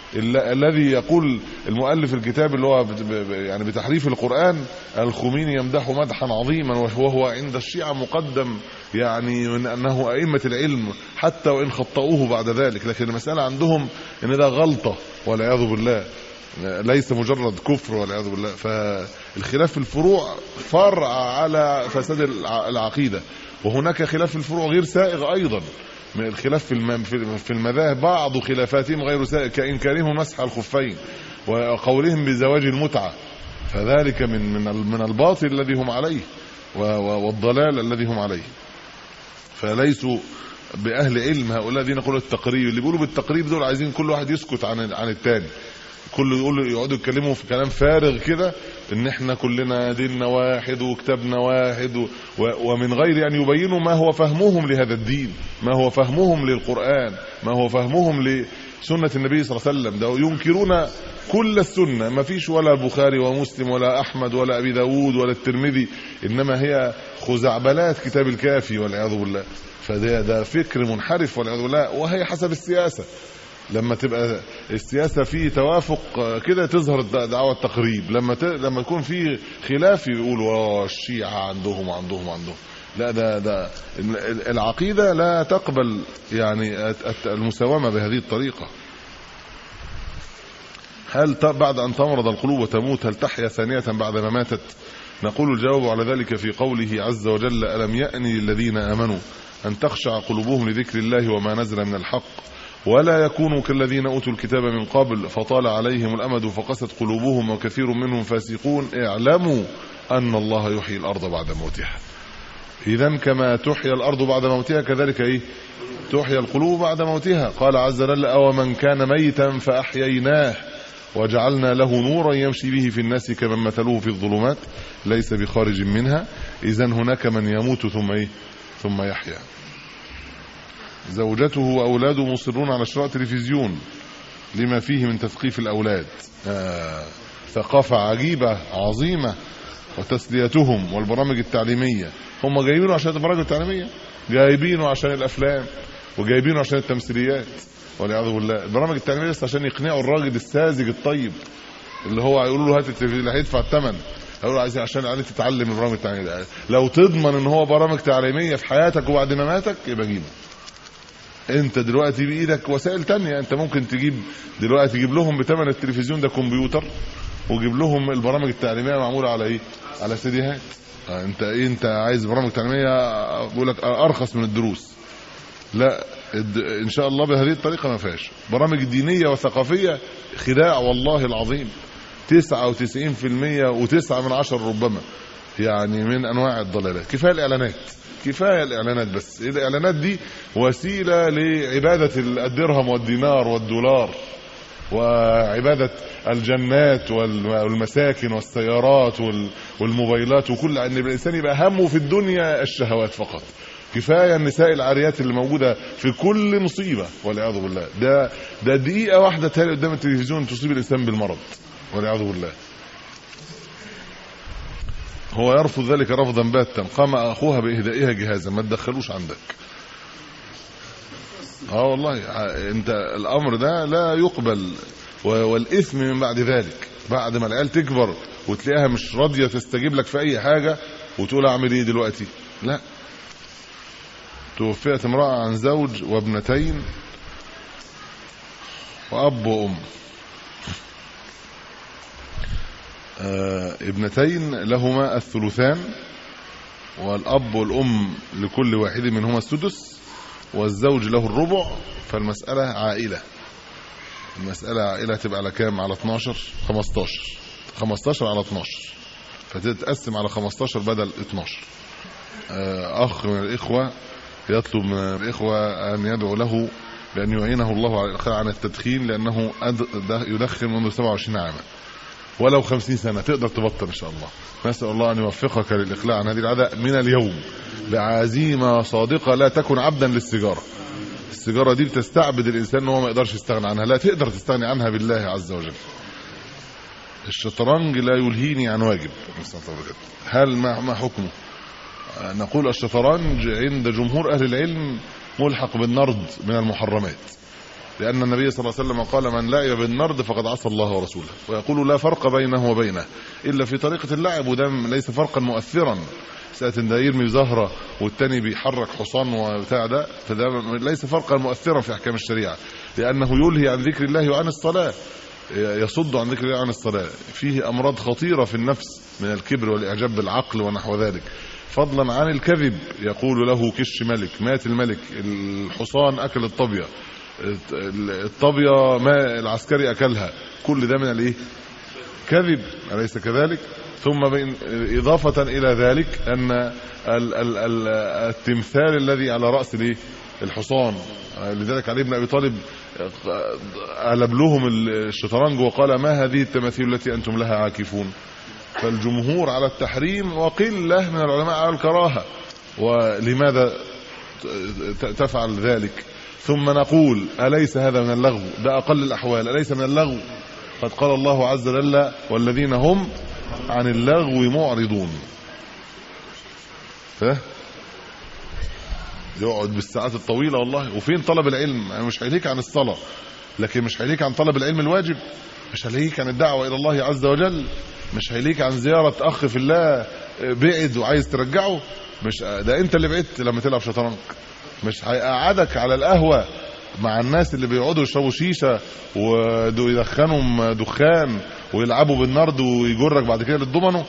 S3: الذي يقول المؤلف الكتاب اللي هو يعني بتحريف القرآن الخميني يمدح مدحا عظيما، وهو عند الشيعة مقدم يعني من أنه أئمة العلم حتى وإن خطأوه بعد ذلك، لكن المسألة عندهم إن ده غلطة والعياذ بالله، ليس مجرد كفر والعياذ بالله. فالخلاف في الفروع فرع على فساد العقيدة، وهناك خلاف في الفروع غير سائغ أيضا من الخلاف في المذاهب، بعض خلافاتهم غير سائغ كإنكارهم مسح الخفين وقولهم بزواج المتعة، فذلك من من من الباطل الذي هم عليه والضلال الذي هم عليه. فليسوا بأهل علم هؤلاء الذين يقولوا التقريب، اللي بيقولوا بالتقريب دول عايزين كل واحد يسكت عن عن الثاني، كله يقول يقعدوا يتكلموا في كلام فارغ كده ان احنا كلنا ديننا واحد وكتابنا واحد، ومن غير ان يبينوا ما هو فهمهم لهذا الدين، ما هو فهمهم للقرآن، ما هو فهمهم لسنة النبي صلى الله عليه وسلم. ده ينكرون كل السنة، ما فيش ولا البخاري ومسلم ولا احمد ولا ابي داود ولا الترمذي، انما هي خزعبلات كتاب الكافي والعياذ بالله. فده ده فكر منحرف والعياذ بالله، وهي حسب السياسة. لما تبقى السياسة فيه توافق كده تظهر دعوة التقريب، لما ت... لما يكون فيه خلاف يقولوا الشيعة عندهم وعندهم وعندهم. لا، ده ده العقيدة لا تقبل يعني المساومة بهذه الطريقة. هل بعد أن تمرض القلوب وتموت هل تحيا ثانية بعد ما ماتت؟ نقول الجواب على ذلك في قوله عز وجل: ألم يأن للذين آمنوا أن تخشع قلوبهم لذكر الله وما نزل من الحق ولا يكونوا كالذين أوتوا الكتاب من قبل فطال عليهم الأمد فقست قلوبهم وكثير منهم فاسقون اعلموا أن الله يحيي الأرض بعد موتها. إذن كما تحيى الأرض بعد موتها كذلك إيه تحيى القلوب بعد موتها. قال عز وجل: أو من كان ميتا فأحييناه وجعلنا له نورا يمشي به في الناس كمن مثله في الظلمات ليس بخارج منها. إذن هناك من يموت ثم إيه ثم يحيى. زوجته وأولاده مصرون على شراء تلفزيون لما فيه من تثقيف الأولاد. آه ثقافة عجيبة عظيمة. وتسليتهم والبرامج التعليمية، هم جايبينه عشان البرامج التعليمية، جايبينه عشان الأفلام، وجايبينه عشان التمثيليات والعياذ بالله. البرامج التعليمية بس عشان يقنعوا الراجل الساذج الطيب اللي هو هيقولوا له هات التلفزيون اللي هيدفع الثمن، هيقولوا عايزين عشان يعني تتعلم البرامج التعليمية. لو تضمن ان هو برامج تعليمية في حياتك وبعد ما ماتك يبقى جيبه. انت دلوقتي بايدك وسائل تانية، انت ممكن تجيب دلوقتي تجيب لهم بثمن التلفزيون ده كمبيوتر، وجيب لهم البرامج التعليميه معموله على ايه على سيديهات. انت ايه انت عايز برامج تعليميه بقول لك ارخص من الدروس؟ لا، ان شاء الله بهذه الطريقه ما فيهاش. برامج دينيه وثقافيه خداع والله العظيم، تسعة وتسعين بالمئة وتسعة من عشر ربما يعني من انواع الضلالات. كفايه الاعلانات، كفايه الاعلانات بس. الاعلانات دي وسيله لعباده الدرهم والدينار والدولار، وعباده الجنات والمساكن والسيارات والموبايلات وكل، ان الانسان يبقى همه في الدنيا الشهوات فقط. كفايه النساء العاريات اللي موجوده في كل مصيبه والعياذ بالله. ده ده دقيقه واحده تالي قدام التلفزيون تصيب الانسان بالمرض والعياذ بالله. هو يرفض ذلك رفضا باتا. قام اخوها باهدائها جهازا، ما تدخلوش عندك. اه والله انت الامر ده لا يقبل، والاثم من بعد ذلك، بعد ما العيال تكبر وتلاقيها مش راضيه تستجيب لك في اي حاجه وتقول اعمل ايه دلوقتي. لا. توفيت امراه عن زوج وابنتين واب وام. آه ابنتين لهما الثلثان، والاب والام لكل واحد منهما السدس، والزوج له الربع. فالمسألة عائلة، المسألة عائلة تبقى على كام؟ على اتناشر خمستاشر خمستاشر على اتناشر، فتتقسم على خمستاشر بدل اتناشر. أخ من الإخوة يطلب من الإخوة أن يدعو له بأن يعينه الله على الإقلاع عن التدخين، لأنه يدخن منذ سبعة وعشرين عاما، ولو خمسين سنة تقدر تبطل إن شاء الله. نسأل الله أن يوفقك للإقلاع عن هذه العادة من اليوم بعزيمة صادقة. لا تكن عبدا للسيجارة. السيجارة دي بتستعبد الإنسان وهو ما يقدرش يستغنى عنها. لا تقدر تستغني عنها بالله عز وجل. الشطرنج لا يلهيني عن واجب. هل ما حكمه؟ نقول الشطرنج عند جمهور أهل العلم ملحق بالنرد من المحرمات، لأن النبي صلى الله عليه وسلم قال من لعب بالنرد فقد عصى الله ورسوله، ويقول لا فرق بينه وبينه إلا في طريقة اللعب، وده ليس فرقا مؤثرا. ساعة ده يرمي زهرة والتاني بيحرك حصان وبتاع ده، فده ليس فرقا مؤثرا في أحكام الشريعة، لأنه يلهي عن ذكر الله وعن الصلاة، يصد عن ذكر الله وعن الصلاة. فيه أمراض خطيرة في النفس من الكبر والإعجاب بالعقل ونحو ذلك، فضلا عن الكذب. يقول له كش ملك، مات الملك، الحصان أكل الطبية، الطبية ما العسكري أكلها، كل ده من الايه؟ كذب، أليس كذلك؟ ثم إضافة إلى ذلك أن ال ال ال التمثال الذي على رأس الايه؟ الحصان، لذلك علي بن أبي طالب قلب لهم الشطرنج وقال ما هذه التماثيل التي أنتم لها عاكفون. فالجمهور على التحريم وقلة من العلماء على الكراهة. ولماذا تفعل ذلك؟ ثم نقول أليس هذا من اللغو؟ ده أقل الأحوال، أليس من اللغو؟ قد قال الله عز وجل والذين هم عن اللغو معرضون. ها يقعد بالساعات الطويلة والله. وفين طلب العلم؟ يعني مش هيليك عن الصلاة، لكن مش هيليك عن طلب العلم الواجب، مش هيليك عن الدعوة إلى الله عز وجل، مش هيليك عن زيارة أخ في الله بعد وعايز ترجعه. مش ده أنت اللي بعدت لما تلعب شطرنج. مش هيقعدك على القهوة مع الناس اللي بيقعدوا يشربوا شيشة ويدخنوا دخان ويلعبوا بالنرد ويجرك بعد كده للضمنه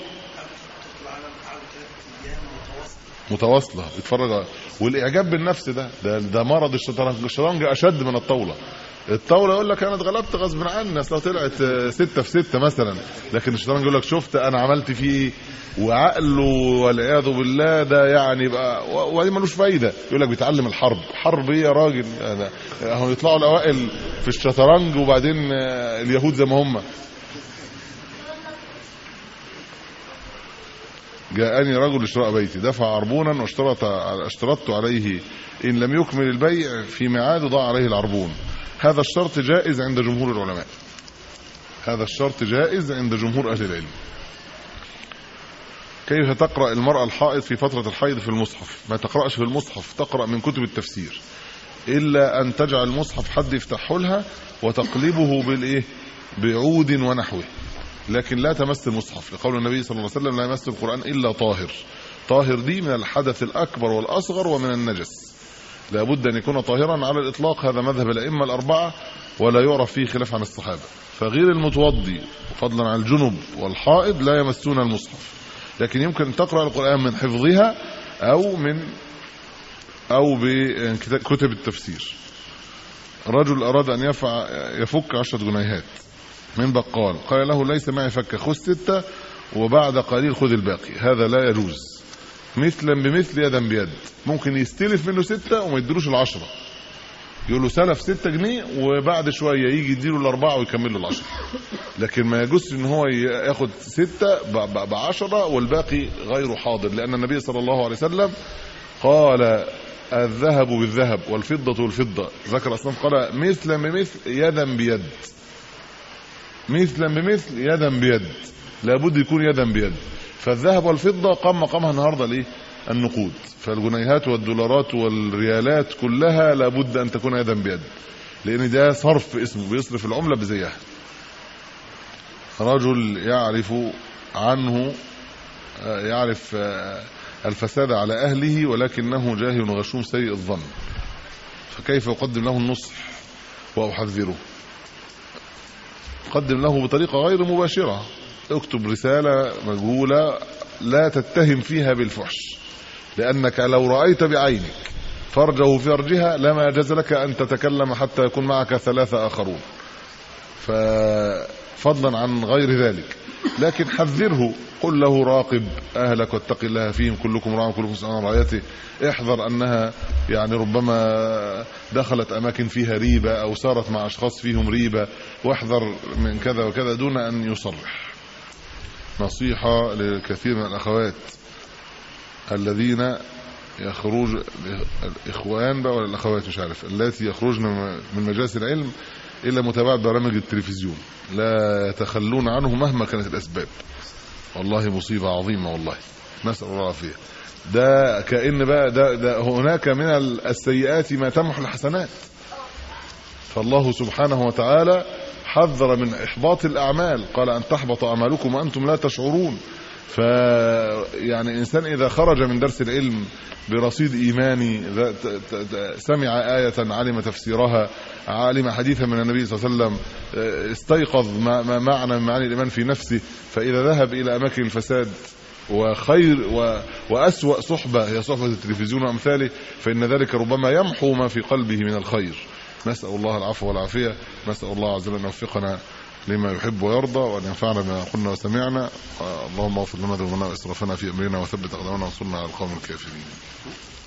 S3: متواصلة يتفرج. والإعجاب بالنفس ده ده, ده مرض الشطرنج. الشطرنج أشد من الطاولة. الطاولة يقول لك أنا اتغلبت غصب عني، أصل طلعت ستة في ستة مثلا، لكن الشطرنج يقول لك شفت أنا عملت فيه إيه، وعقله والعياذ بالله ده يعني بقى، وبعدين ملوش فايدة. يقول لك بيتعلم الحرب. حرب إيه يا راجل؟ هم يطلعوا الأوائل في الشطرنج وبعدين اليهود زي ما هم. جاءني رجل لشراء بيتي، دفع عربونا واشترط اشترطت عليه إن لم يكمل البيع في ميعاده ضاع عليه العربون. هذا الشرط جائز عند جمهور العلماء. هذا الشرط جائز عند جمهور أهل العلم. كيف تقرأ المرأة الحائض في فترة الحيض في المصحف؟ ما تقرأش في المصحف، تقرأ من كتب التفسير، إلا أن تجعل المصحف حد يفتحه لها وتقلبه بالإيه؟ بعود ونحوه، لكن لا تمس المصحف، لقول النبي صلى الله عليه وسلم لا يمس القرآن إلا طاهر. طاهر دي من الحدث الأكبر والأصغر ومن النجس، لابد أن يكون طاهرا على الإطلاق. هذا مذهب الأئمة الأربعة ولا يعرف فيه خلاف عن الصحابة. فغير المتوضي فضلا عن الجنب والحائض لا يمسون المصحف، لكن يمكن تقرأ القرآن من حفظها أو من أو بكتب التفسير. رجل أراد أن يفع يفك عشرة جنيهات من بقال، قال له ليس معي فكة، خذ ستة وبعد قليل خذ الباقي، هذا لا يجوز. مثلا بمثل يدا بيد، ممكن يستلف منه ستة وما يديلوش العشرة، يقول له سلف ستة جنيه وبعد شوية يجي يديله الأربعة ويكمل له العشرة، لكن ما يجوز ان هو ياخد ستة بعشرة والباقي غير حاضر، لأن النبي صلى الله عليه وسلم قال الذهب بالذهب والفضة والفضة، ذكر أصلا قال مثلا بمثل يدا بيد، مثلا بمثل يدا بيد، لابد يكون يدا بيد. فالذهب والفضة قام مقامها النهارده ليه؟ النقود، فالجنيهات والدولارات والريالات كلها لابد أن تكون يدا بيد، لأن ده صرف اسمه، بيصرف العملة بزيها. رجل يعرف عنه يعرف الفساد على أهله ولكنه جاهل غشوم سيء الظن، فكيف أقدم له النصح وأحذره؟ قدم له بطريقة غير مباشرة، اكتب رسالة مجهولة لا تتهم فيها بالفحش، لأنك لو رأيت بعينك فرجه في فرجها لما جاز لك أن تتكلم حتى يكون معك ثلاثة آخرون، ففضلا عن غير ذلك. لكن حذره، قل له راقب أهلك واتق الله فيهم، كلكم راع وكلكم مسؤول عن رعيته، احذر أنها يعني ربما دخلت أماكن فيها ريبة أو سارت مع أشخاص فيهم ريبة، واحذر من كذا وكذا دون أن يصرح. نصيحة للكثير من الأخوات الذين يخرج الإخوان بقى ولا الأخوات مش عارف، التي يخرجن من مجالس العلم إلا متابعة برامج التلفزيون، لا يتخلون عنه مهما كانت الأسباب. والله مصيبة عظيمة، والله نسأل الله العافية. ده كأن بقى ده, ده هناك من السيئات ما تمحو الحسنات، فالله سبحانه وتعالى حذر من إحباط الأعمال، قال أن تحبط أعمالكم وأنتم لا تشعرون. فيعني إنسان إذا خرج من درس العلم برصيد إيماني، سمع آية علم تفسيرها، علم حديثا من النبي صلى الله عليه وسلم، استيقظ ما معنى من معاني الإيمان في نفسه، فإذا ذهب إلى أماكن الفساد وخير وأسوأ صحبة هي صحبة التلفزيون وأمثاله، فإن ذلك ربما يمحو ما في قلبه من الخير. نسأل الله العفو والعافية، نسأل الله عز وجل أن يوفقنا لما يحب ويرضى، وأن ينفعنا بما قلنا وسمعنا. اللهم اغفر لنا ذنوبنا وإسرافنا في أمرنا، وثبت أقدامنا وانصرنا على القوم الكافرين.